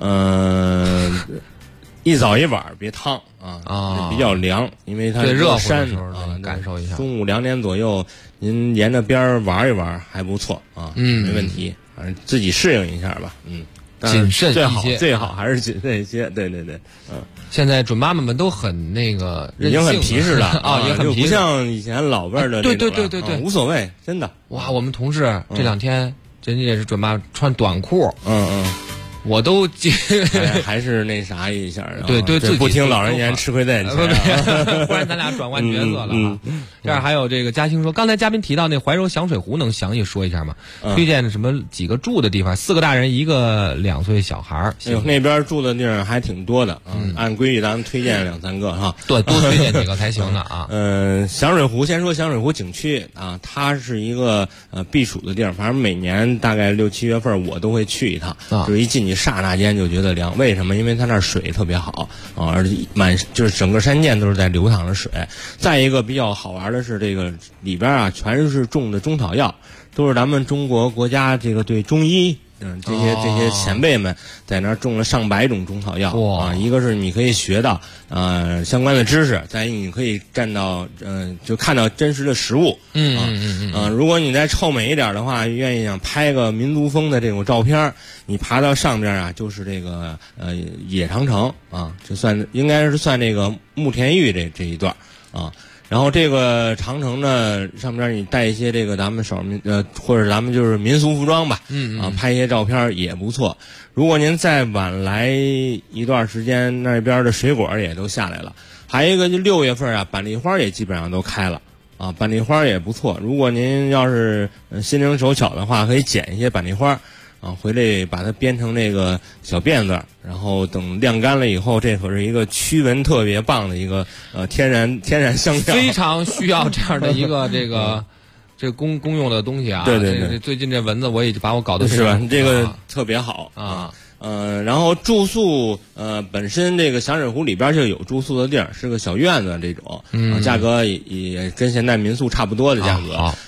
一早一晚别趟啊，比较凉，因为它热山感受一下。 中午2点左右，您沿着边玩一玩还不错啊，没问题，反正自己适应一下吧。 谨慎一些， 最好还是谨慎一些。对。 现在准妈妈们都很那个， 已经很皮实了啊， 也很皮实， 不像以前老辈的。 对， 无所谓，真的。 哇，我们同事这2天。人家也是准妈穿短裤，我都还是那啥一下， 对， 不听老人言，吃亏在眼前， 不然咱俩转换角色了啊。这儿还有这个嘉兴说，刚才嘉宾提到那怀柔响水湖，能详细说一下吗？推荐什么几个住的地方？4个大人1个2岁小孩。 那边住的地儿还挺多的啊，按规矩咱们推荐2、3个哈， 对，多推荐几个才行呢啊。 响水湖先说响水湖景区啊，它是一个避暑的地儿，反正每年大概6、7月份我都会去一趟，就是一进去刹那间就觉得凉。为什么？因为它那儿水特别好啊，而且就是整个山涧都是在流淌着水。再一个比较好玩的是，这个里边啊全是种的中草药，都是咱们中国国家这个对中医这些前辈们在那儿种了上百种中草药啊。一个是你可以学到相关的知识，再一个你可以就看到真实的实物。如果你再臭美一点的话，愿意想拍个民族风的这种照片，你爬到上边啊，就是这个野长城啊，应该是算这个慕田峪这一段啊。然后这个长城呢，上边你带一些这个咱们或者咱们就是民俗服装吧，拍一些照片也不错。如果您再晚来一段时间，那边的水果也都下来了。还有一个就6月份啊，板栗花也基本上都开了啊，板栗花也不错。如果您要是心灵手巧的话，可以捡一些板栗花回来把它编成那个小辫子，然后等晾干了以后，这可是一个驱蚊特别棒的一个天然香料， 非常需要这样的一个这公用的东西啊。 对， 最近这蚊子我也把我搞得是吧？这个特别好啊。然后住宿本身这个响水湖里边就有住宿的地儿，是个小院子这种，价格也跟现在民宿差不多的价格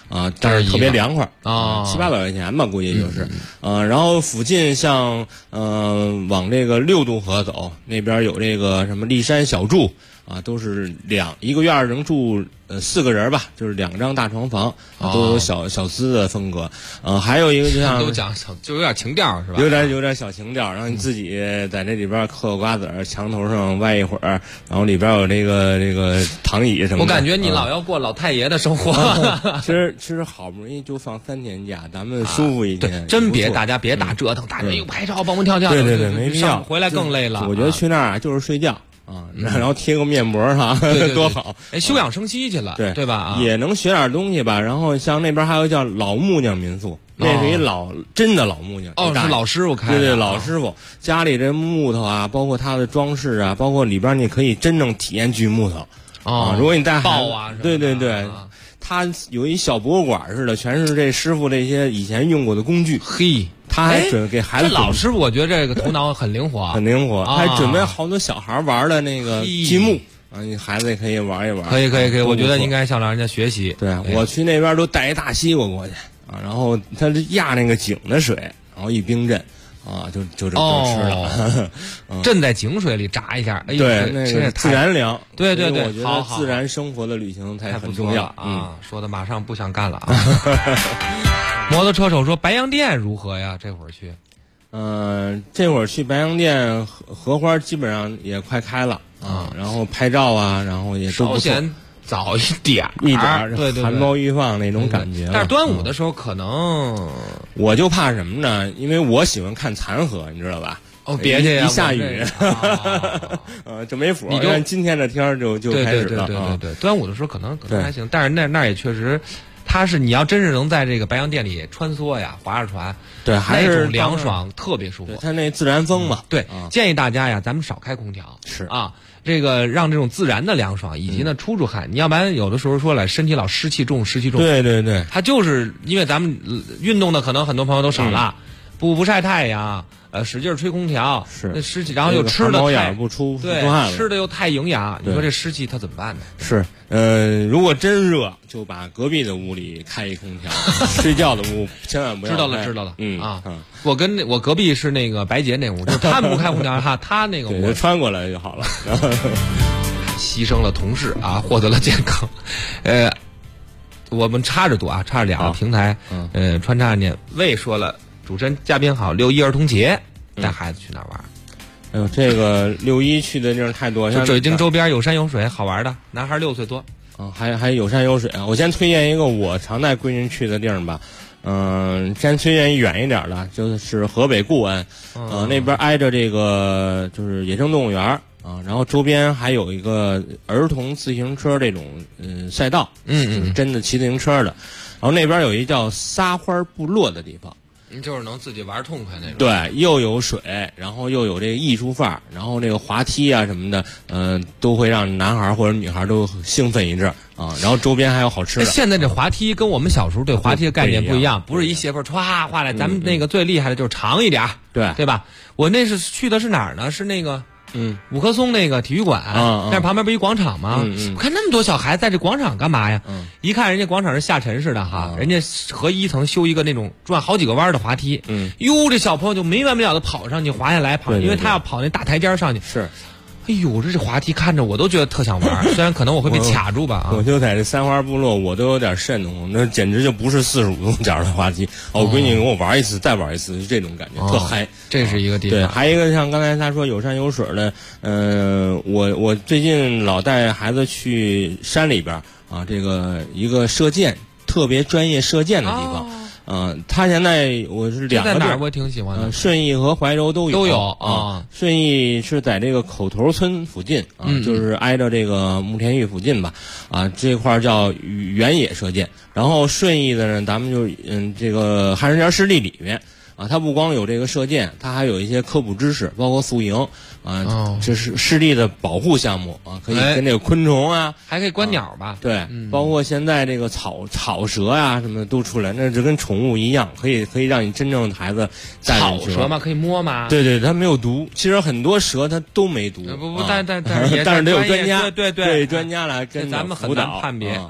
啊，但是特别凉快啊，700-800块钱吧，估计就是。然后附近像往这个6渡河走，那边有这个什么骊山小筑啊，都是一个院能住4个人吧，就是2张大床房，都有小资的风格。还有一个就像都讲就有点情调是吧？ 有点小情调，然后你自己在这里边嗑个瓜子儿，墙头上歪一会儿，然后里边有这个躺椅什么的。 我感觉你老要过老太爷的生活。 其实好不容易就放3天假，咱们舒服一天。 真大家别大折腾，大家又拍照蹦蹦跳跳。 对，没必要， 回来更累了。 我觉得去那儿就是睡觉。然后贴个面膜哈，多好！ 休养生息去了，对吧？ 也能学点东西吧。然后像那边还有叫老木匠民宿，那是一真的老木匠。 是老师傅开的。 对，老师傅家里这木头啊，包括他的装饰啊，包括里边你可以真正体验锯木头啊。如果你带刨啊， 对，他有一小博物馆似的，全是这师傅这些以前用过的工具。 嘿。 他还准备给孩子。 这老师傅，我觉得这个头脑很灵活， 很灵活。他还准备好多小孩玩的那个积木啊，你孩子也可以玩一玩。 可以，我觉得应该向老人家学习。 对，我去那边都带一大西瓜过去啊，然后他压那个井的水，然后一冰镇啊，就这么吃了。 镇在井水里炸一下，哎呦， 对，那个自然凉。对， 我觉得自然生活的旅行才很重要啊。说的马上不想干了啊。摩托车手说白洋淀如何呀？这会儿去， 这会儿去白洋淀荷花基本上也快开了啊，然后拍照啊，然后也都不错。 稍显早一点，对， 含苞欲放那种感觉。 但是端午的时候可能， 我就怕什么呢？因为我喜欢看残荷，你知道吧？ 别介呀！ 一下雨，就没谱。你看今天这天儿就开始了。 对，端午的时候可能还行，但是那也确实。你要真是能在这个白洋淀里穿梭呀，划着船， 对，还是凉爽，特别舒服。 它那自然风嘛， 对，建议大家呀，咱们少开空调， 是啊，这个让这种自然的凉爽，以及呢出汗，你要不然有的时候说了，身体老湿气重， 对， 它就是因为咱们运动的可能很多朋友都少了，不晒太阳。使劲吹空调， 是那湿气，然后又吃的太不出汗，吃的又太营养，你说这湿气它怎么办呢？ 是，如果真热，就把隔壁的屋里开一空调，睡觉的屋千万不要。 知道了，我隔壁是那个白洁那屋，就他们不开空调，他那个我穿过来就好了。 牺牲了同事啊，获得了健康。我们插着读啊，插着2个平台，穿插念。魏说了。主持人嘉宾好，6·1儿童节带孩子去哪儿玩？ 哎呦，这个6·1去的地儿太多，像北京周边有山有水，好玩的。男孩6岁多， 还有山有水啊。我先推荐一个我常带闺女去的地儿吧，先推荐远一点的，就是河北固安，那边挨着这个就是野生动物园啊，然后周边还有一个儿童自行车这种赛道，就是真的骑自行车的，然后那边有一叫撒欢部落的地方。 就是能自己玩痛快那种。 对，又有水，然后又有这个艺术范儿，然后这个滑梯啊什么的，都会让男孩或者女孩都兴奋一阵啊。然后周边还有好吃的。 现在这滑梯跟我们小时候对滑梯的概念不一样，不是一斜坡歘滑来，咱们那个最厉害的就是长一点，对吧？我那是去的是哪儿呢？是那个。五棵松那个体育馆，但是旁边不一广场吗？我看那么多小孩在这广场干嘛呀？一看人家广场是下沉式的哈，人家合一层修一个那种转好几个弯的滑梯。哟，这小朋友就没完没了的跑上去，滑下来跑，因为他要跑那大台阶上去。 是。 哎呦，这滑梯看着我都觉得特想玩，虽然可能我会被卡住吧。 我就在这三花部落，我都有点瘆得慌，那简直就不是45度角的滑梯。我闺女跟我玩一次，再玩一次，就这种感觉，特嗨。 这是一个地方。 对，还有一个像刚才他说有山有水的，我最近老带孩子去山里边啊，这个一个射箭特别专业射箭的地方。他现在我是2个地儿， 在哪儿我挺喜欢的。 顺义和怀柔都有啊。 顺义是在这个口头村附近啊，就是挨着这个慕田峪附近吧。啊，这块叫原野射箭。然后顺义的呢，咱们就这个汉人家湿地里面。啊，它不光有这个射箭，它还有一些科普知识，包括宿营啊，这是湿地的保护项目啊，可以跟这个昆虫啊， 还可以观鸟吧？ 对，包括现在这个草蛇啊什么的都出来，那就跟宠物一样，可以让你真正的孩子带进去。 草蛇吗？可以摸吗？ 对，它没有毒。其实很多蛇它都没毒。 但是得有专家， 对专家来跟咱们很难判别啊。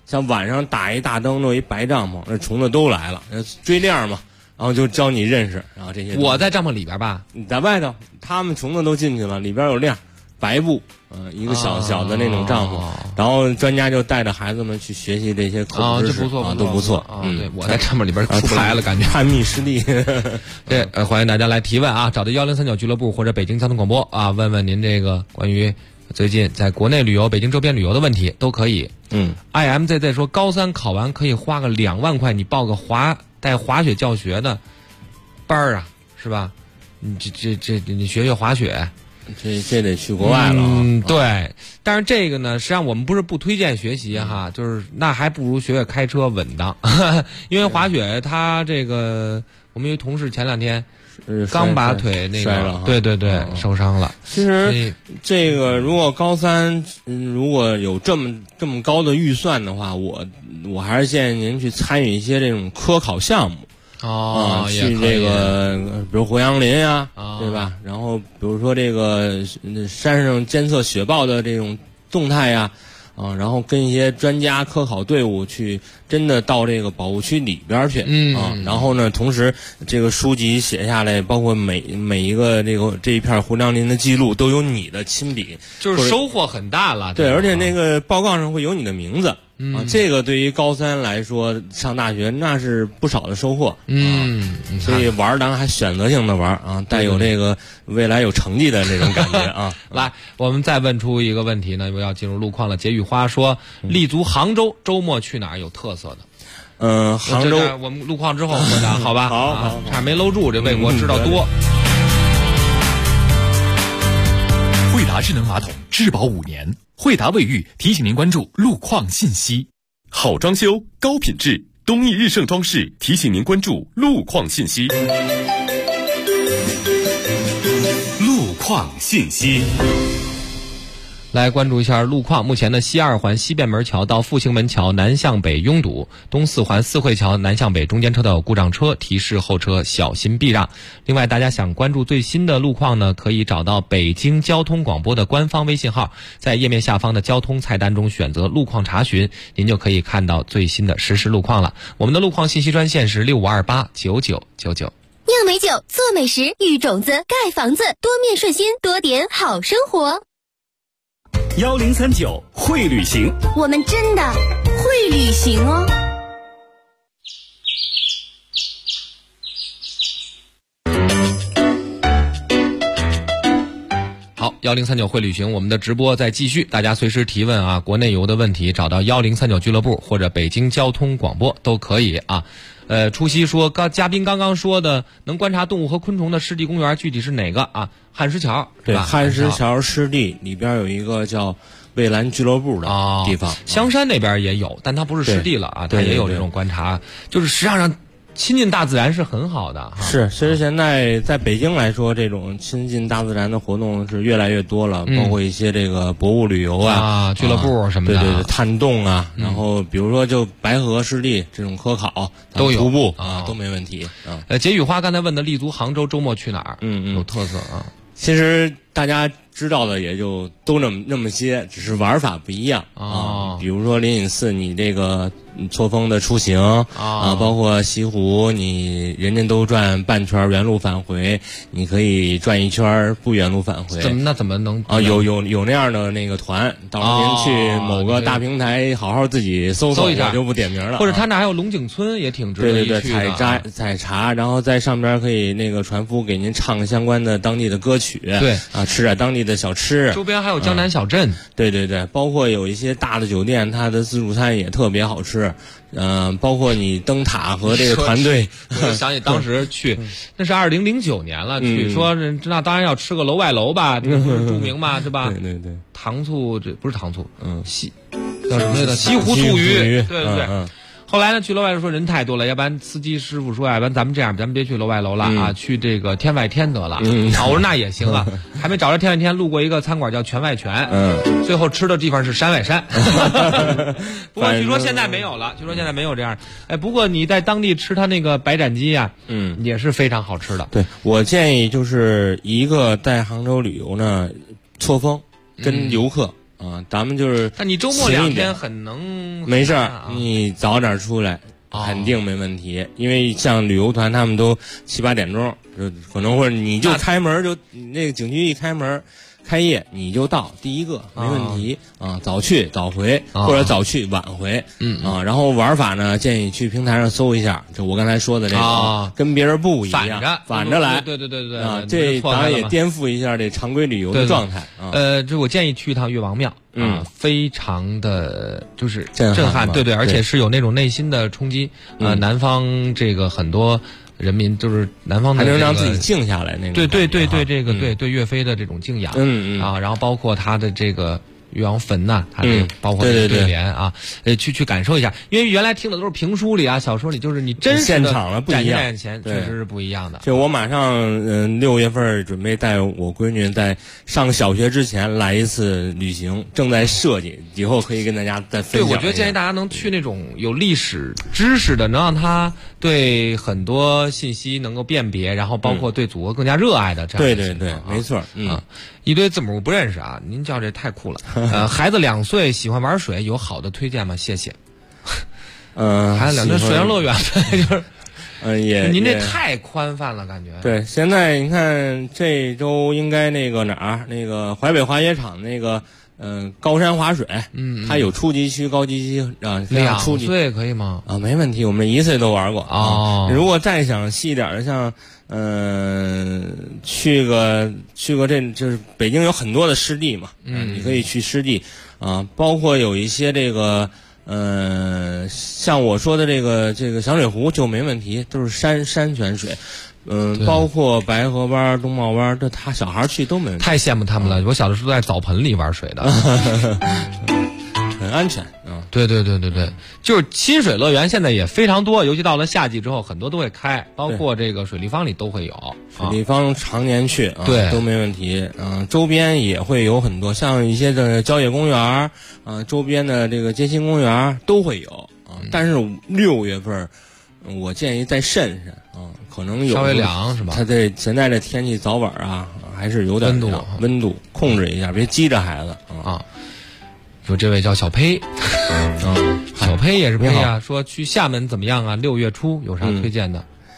像晚上打一大灯，弄一白帐篷，那虫子都来了，追链嘛，然后就教你认识，然后这些。 我在帐篷里边吧， 你在外头，他们虫子都进去了，里边有链，白布，一个小的那种帐篷，然后专家就带着孩子们去学习这些科普知识，都不错。 对，我在帐篷里边出不来了，感觉探秘师弟。 对，欢迎大家来提问啊，找到1039俱乐部或者北京交通广播啊，问问您这个关于最近在国内旅游、北京周边旅游的问题都可以。IMZZ 说高三考完可以花个2万块，你报个带滑雪教学的班儿啊，是吧？你这你学滑雪， 这得去国外了。 对。但是这个呢，实际上我们不是不推荐学习哈，就是那还不如学开车稳当，因为滑雪它这个，我们有同事前2天刚把腿那个，对，受伤了。 其实这个如果高三如果有这么高的预算的话，我还是建议您去参与一些这种科考项目。去这个比如活杨林啊，对吧？然后比如说这个山上监测雪豹的这种动态呀，然后跟一些专家科考队伍去真的到这个保护区里边去，然后呢，同时这个书籍写下来，包括每一个这一片胡杨林的记录都有你的亲笔， 就是收获很大了。 对，而且那个报告上会有你的名字。这个对于高三来说上大学那是不少的收获。所以玩当然还选择性的玩啊，带有这个未来有成绩的那种感觉啊。 来，我们再问出一个问题呢，又要进入路况了。解语花说，立足杭州，周末去哪儿有特色的？ 杭州， 我们路况之后回答，好吧？ 好， 差点没搂住，这魏国知道多。 惠达智能马桶质保5年。惠达卫浴提醒您关注路况信息。 好装修高品质，东益日盛装饰提醒您关注路况信息。路况信息。 来关注一下路况。目前的西2环西便门桥到复兴门桥南向北拥堵，东4环四惠桥南向北中间车道有故障车，提示后车小心避让。另外，大家想关注最新的路况呢，可以找到北京交通广播的官方微信号，在页面下方的交通菜单中选择路况查询，您就可以看到最新的实时路况了。我们的路况信息专线是65289999。 酿美酒，做美食，育种子，盖房子，多面顺心，多点好生活。 1039会旅行， 我们真的会旅行哦。 好，1039会旅行，我们的直播在继续，大家随时提问啊，国内游的问题找到1039俱乐部或者北京交通广播都可以啊。初熙说，嘉宾刚刚说的能观察动物和昆虫的湿地公园具体是哪个啊？汉石桥， 对，汉石桥湿地里边有一个叫蔚蓝俱乐部的地方， 香山那边也有，但它不是湿地了啊，它也有这种观察，就是实际上亲近大自然是很好的。 是，其实现在在北京来说，这种亲近大自然的活动是越来越多了，包括一些这个博物旅游俱乐部什么的， 对，探洞啊，然后比如说就白河湿地这种科考都有， 徒步都没问题。 解语花刚才问的立足杭州周末去哪儿？有特色啊。 其实大家知道的也就都那么些，只是玩法不一样啊。比如说灵隐寺，你这个错峰的出行包括西湖，你人人都转半圈原路返回，你可以转一圈不原路返回。 怎么能有那样的那个团，到时候您去某个大平台好好自己搜一下， 我就不点名了。 或者他那还有龙井村也挺值得一去的。 采茶，然后在上边可以那个船夫给您唱相关的当地的歌曲， 对吃点当地的小吃。 周边还有江南小镇， 对，包括有一些大的酒店，它的自助餐也特别好吃。包括你登塔和这个团队， 我想起当时去，那是2009年了，去说那当然要吃个楼外楼吧，这不是著名嘛，对吧？ 对， 糖醋，这不是糖醋，叫什么来着？西湖醋鱼，对。后来呢，去楼外楼说人太多了，要不然司机师傅说，要不然咱们这样，咱们别去楼外楼了啊，去这个天外天得了。我说那也行啊，还没找着天外天，路过一个餐馆叫泉外泉，最后吃的地方是山外山。不过据说现在没有了，据说现在没有这样。不过你在当地吃他那个白斩鸡啊，也是非常好吃的。 对，我建议就是一个在杭州旅游呢，错峰跟游客咱们就是。 那你周末2天很能没事儿，你早点出来。肯定没问题，因为像旅游团他们都7、8点钟，就可能或者你就开门就那个景区一开门开业你就到第一个没问题早去早回或者早去晚回然后玩法呢建议去平台上搜一下，就我刚才说的这个跟别人不一样，反着来， 对这咱也颠覆一下这常规旅游的状态这我建议去一趟岳王庙。非常的就是震撼，对，而且是有那种内心的冲击。南方这个很多人民就是南方的， 还能让自己静下来那种。 对，这个对岳飞的这种敬仰，然后包括他的这个岳王坟呐，它这个包括这个对联啊，去感受一下，因为原来听的都是评书里啊、小说里，就是你真实现场了不一样， 展现在眼前，确实是不一样的。 就我马上6月份准备带我闺女在上小学之前来一次旅行，正在设计，以后可以跟大家再分享。 对，我觉得建议大家能去那种有历史知识的，能让他对很多信息能够辨别，然后包括对祖国更加热爱的这样的。 对，没错。 一堆字母我不认识啊，您叫这太酷了。孩子2岁喜欢玩水，有好的推荐吗？谢谢。孩子2岁水上乐园就是您这太宽泛了，感觉。 对，现在你看这周应该那个哪儿，那个淮北滑雪场那个高山滑水，它有初级区、高级区 2岁可以吗？ 没问题，我们1岁都玩过如果再想细一点的，像去个这就是北京有很多的湿地嘛，你可以去湿地包括有一些这个像我说的这个响水湖就没问题，都是山泉水。包括白河湾、东茂湾，这他小孩去都没问题。 太羡慕他们了，我小的时候在澡盆里玩水的， 很安全。 对，就是亲水乐园现在也非常多，尤其到了夏季之后，很多都会开，包括这个水立方里都会有。 水立方常年去对都没问题。周边也会有很多，像一些的郊野公园周边的这个街心公园都会有但是6月份我建议再慎慎可能有稍微凉是吧？ 它这现在的天气早晚还是有点温度控制一下，别激着孩子说这位叫小呸，小呸也是呸啊，说去厦门怎么样啊？6月初有啥推荐的？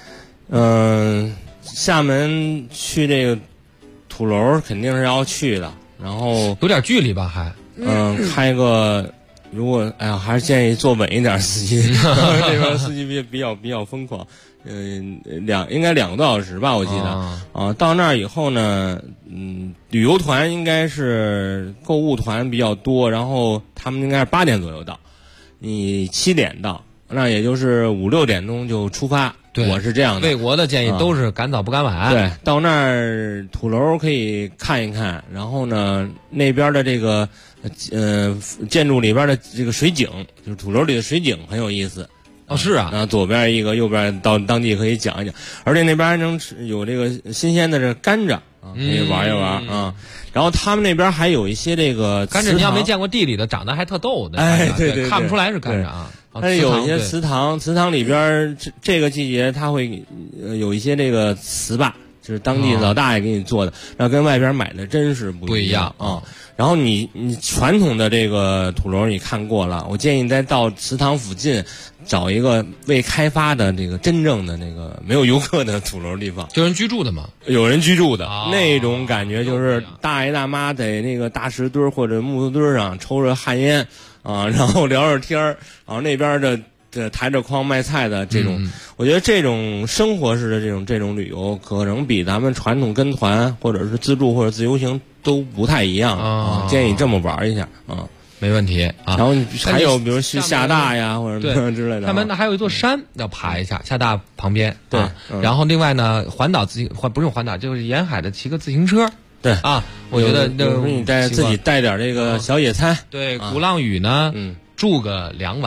厦门去这个土楼肯定是要去的，然后有点距离吧还？ 开个。如果还是建议坐稳一点司机，这边司机比较疯狂，应该2个多小时吧，我记得到那儿以后呢，旅游团应该是购物团比较多，然后他们应该是8点左右到，你7点到，那也就是5、6点钟就出发。 对， 我是这样的。 魏国的建议都是赶早不赶晚。 对，到那儿土楼可以看一看，然后呢，那边的这个建筑里边的这个水景，就是土楼里的水景很有意思。 是啊， 左边一个，右边到当地可以讲一讲，而且那边还能有这个新鲜的这甘蔗可以玩一玩然后他们那边还有一些这个甘蔗，你要没见过地里的，长得还特逗的， 对， 看不出来是甘蔗它有一些祠堂里边这个季节它会有一些这个糍粑，就是当地老大爷给你做的，然后跟外边买的真是不一样然后你传统的这个土楼你看过了，我建议再到祠堂附近找一个未开发的这个真正的那个没有游客的土楼地方， 有人居住的吗？ 有人居住的那种感觉，就是大爷大妈在那个大石墩或者木头墩上抽着旱烟然后聊着天儿那边的抬着筐卖菜的这种我觉得这种生活式的这种旅游可能比咱们传统跟团或者是自助或者自由行都不太一样建议这么玩一下没问题然后还有比如去厦大呀或者什么之类的， 他们还有一座山要爬一下，厦大旁边对然后另外呢环岛不用环岛，就是沿海的骑个自行车对我觉得你自己带点这个小野餐对鼓浪屿呢住个2晚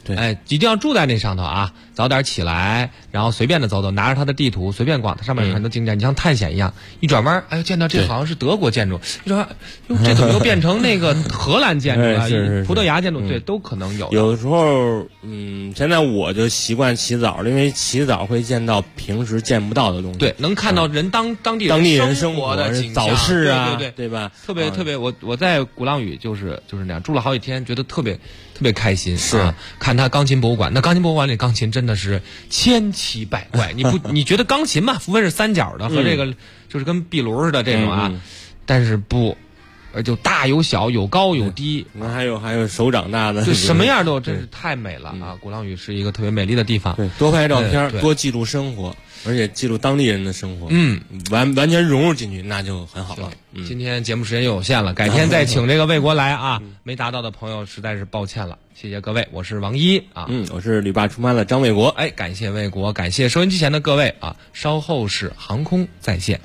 哎，一定要住在那上头啊！早点起来，然后随便的走走，拿着他的地图随便逛，它上面有很多景点，你像探险一样，一转弯，哎，见到这好像是德国建筑，一转弯，哟，这怎么又变成那个荷兰建筑了？葡萄牙建筑，对，都可能有。 有时候，现在我就习惯起早，因为起早会见到平时见不到的东西。 对，能看到当地人生活的景象， 早市啊， 对吧？ 特别，我在鼓浪屿就是那样住了好几天，觉得特别开心。 是看他钢琴博物馆，那钢琴博物馆里钢琴真的是千奇百怪。你觉得钢琴嘛，无非是三角的和这个就是跟壁炉似的这种啊，但是不。就大有小，有高有低， 还有手掌大的， 就什么样都有，真是太美了啊！鼓浪屿是一个特别美丽的地方， 对，多拍照片，多记录生活，而且记录当地人的生活，完全融入进去，那就很好了。 今天节目时间又有限了，改天再请这个魏国来啊！没达到的朋友实在是抱歉了，谢谢各位，我是王一啊， 我是旅霸出发的张卫国， 哎，感谢卫国，感谢收音机前的各位啊！稍后是航空在线。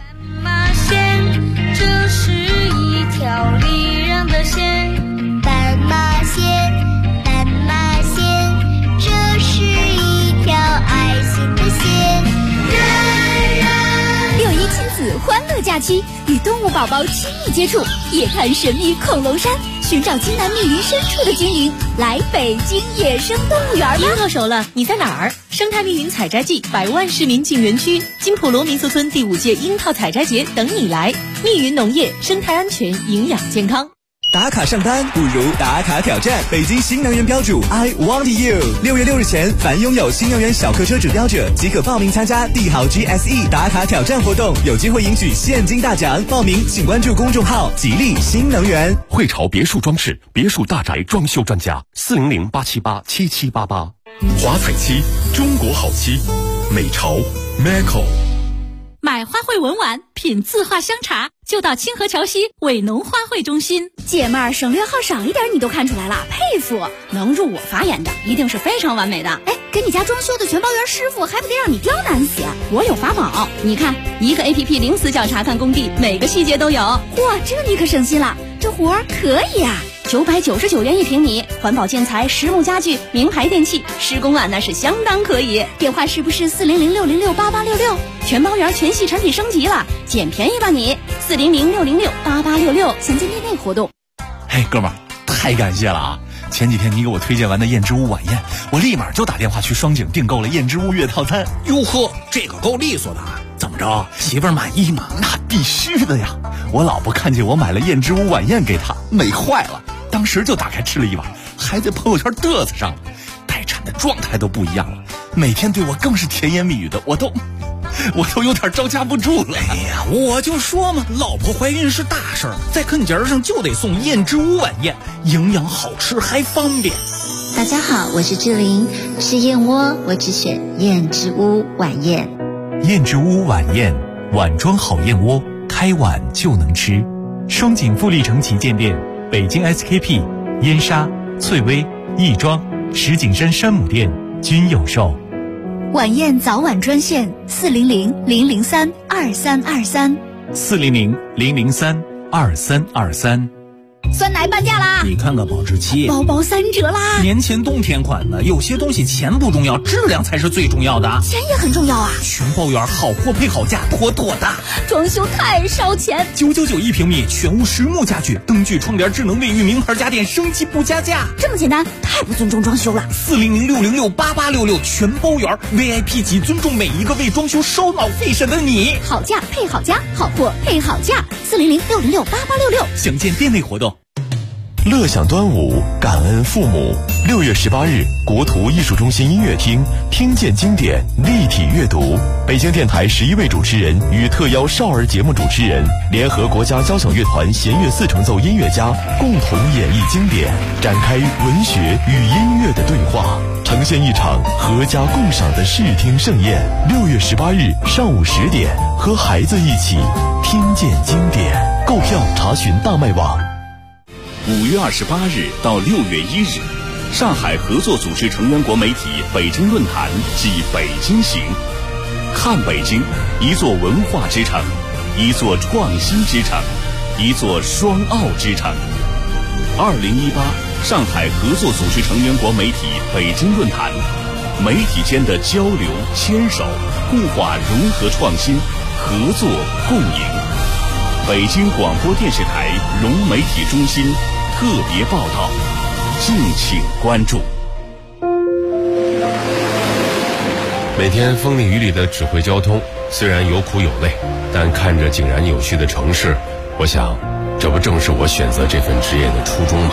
这是一条礼让的线，斑马线，斑马线，这是一条爱心的线。 6·1亲子欢乐假期，与动物宝宝亲密接触，夜看神秘恐龙山，寻找金南密林深处的精灵，来北京野生动物园吧！ 樱到手了，你在哪儿？生态密云采摘季，100万市民进园区，金普罗民俗村第5届樱桃采摘节等你来。密云农业，生态安全，营养健康。 打卡上单不如打卡挑战，北京新能源标主 I Want You。6月6日前，凡拥有新能源小客车指标者即可报名参加帝豪 GSE 打卡挑战活动，有机会赢取现金大奖。报名请关注公众号吉利新能源。 汇潮别墅装饰，别墅大宅装修专家，400-878-7788。华彩漆，中国好漆，美潮 Maco。 买花卉文玩，品字画香茶，就到清河桥西伟农花卉中心。姐妹儿，省略号少一点你都看出来了，佩服！能入我法眼的，一定是非常完美的。哎，给你家装修的全包圆师傅，还不得让你刁难死？我有法宝，你看，一个 APP 零死角查看工地，每个细节都有。嚯，这你可省心了，这活儿可以啊！999元1平米，环保建材、实木家具、名牌电器，施工啊那是相当可以。电话是不是400-606-8866？全包圆全系产品升级了，捡便宜吧你！400-606-8866，现金内活动。 嘿，哥们儿，太感谢了啊！前几天你给我推荐完的燕之屋晚宴，我立马就打电话去双井订购了燕之屋月套餐。 哟呵，这个够利索的，怎么着？媳妇儿满意吗？ 那必须的呀！我老婆看见我买了燕之屋晚宴给她，美坏了。当时就打开吃了一碗，还在朋友圈嘚瑟上了，待产的状态都不一样了，每天对我更是甜言蜜语的，我都有点招架不住了。 哎呀，我就说嘛，老婆怀孕是大事儿，在啃节上就得送燕之屋晚宴，营养好吃还方便。 大家好，我是志玲，吃燕窝我只选燕之屋晚宴。 燕之屋晚宴，碗装好燕窝，开碗就能吃。双井富力城旗舰店。北京 SKP、燕莎、翠微、亦庄、石景山山姆店均有售。 晚宴早晚专线400-003-2323。 400-003-2323。 酸奶半价啦！ 你看看保质期， 包包3折啦！ 年前冬天款的，有些东西钱不重要，质量才是最重要的。 钱也很重要啊！ 全包圆，好货配好价，妥妥的。 装修太烧钱 ，999 1平米，全屋实木家具，灯具、窗帘、智能卫浴，名牌家电，升级不加价。 这么简单，太不尊重装修了。 400-606-8866，全包圆 ，VIP 级，尊重每一个为装修烧脑费神的你。 好价配好家，好货配好价。400-606-8866， 详见店内活动。 乐享端午，感恩父母。6月18日，国图艺术中心音乐厅，听见经典，立体阅读。北京电台11位主持人与特邀少儿节目主持人，联合国家交响乐团弦乐4重奏音乐家，共同演绎经典，展开文学与音乐的对话，呈现一场阖家共赏的视听盛宴。6月18日上午10点，和孩子一起听见经典。购票查询大麦网。 5月28日到6月1日，上海合作组织成员国媒体北京论坛暨北京行。看北京，一座文化之城，一座创新之城，一座双奥之城。2018 上海合作组织成员国媒体北京论坛，媒体间的交流、牵手、固化、融合、创新、合作、共赢。北京广播电视台融媒体中心特别报道，敬请关注。 每天风里雨里的指挥交通，虽然有苦有累，但看着井然有序的城市，我想，这不正是我选择这份职业的初衷吗？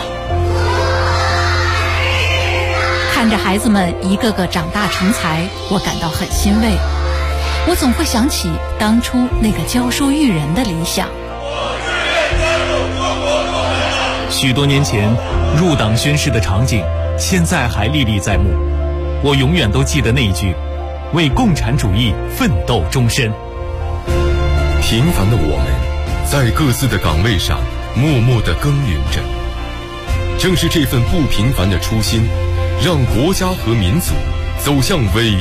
看着孩子们一个个长大成才，我感到很欣慰。我总会想起当初那个教书育人的理想。 许多年前入党宣誓的场景，现在还历历在目。我永远都记得那一句：为共产主义奋斗终身。 平凡的我们，在各自的岗位上默默地耕耘着。正是这份不平凡的初心，让国家和民族走向伟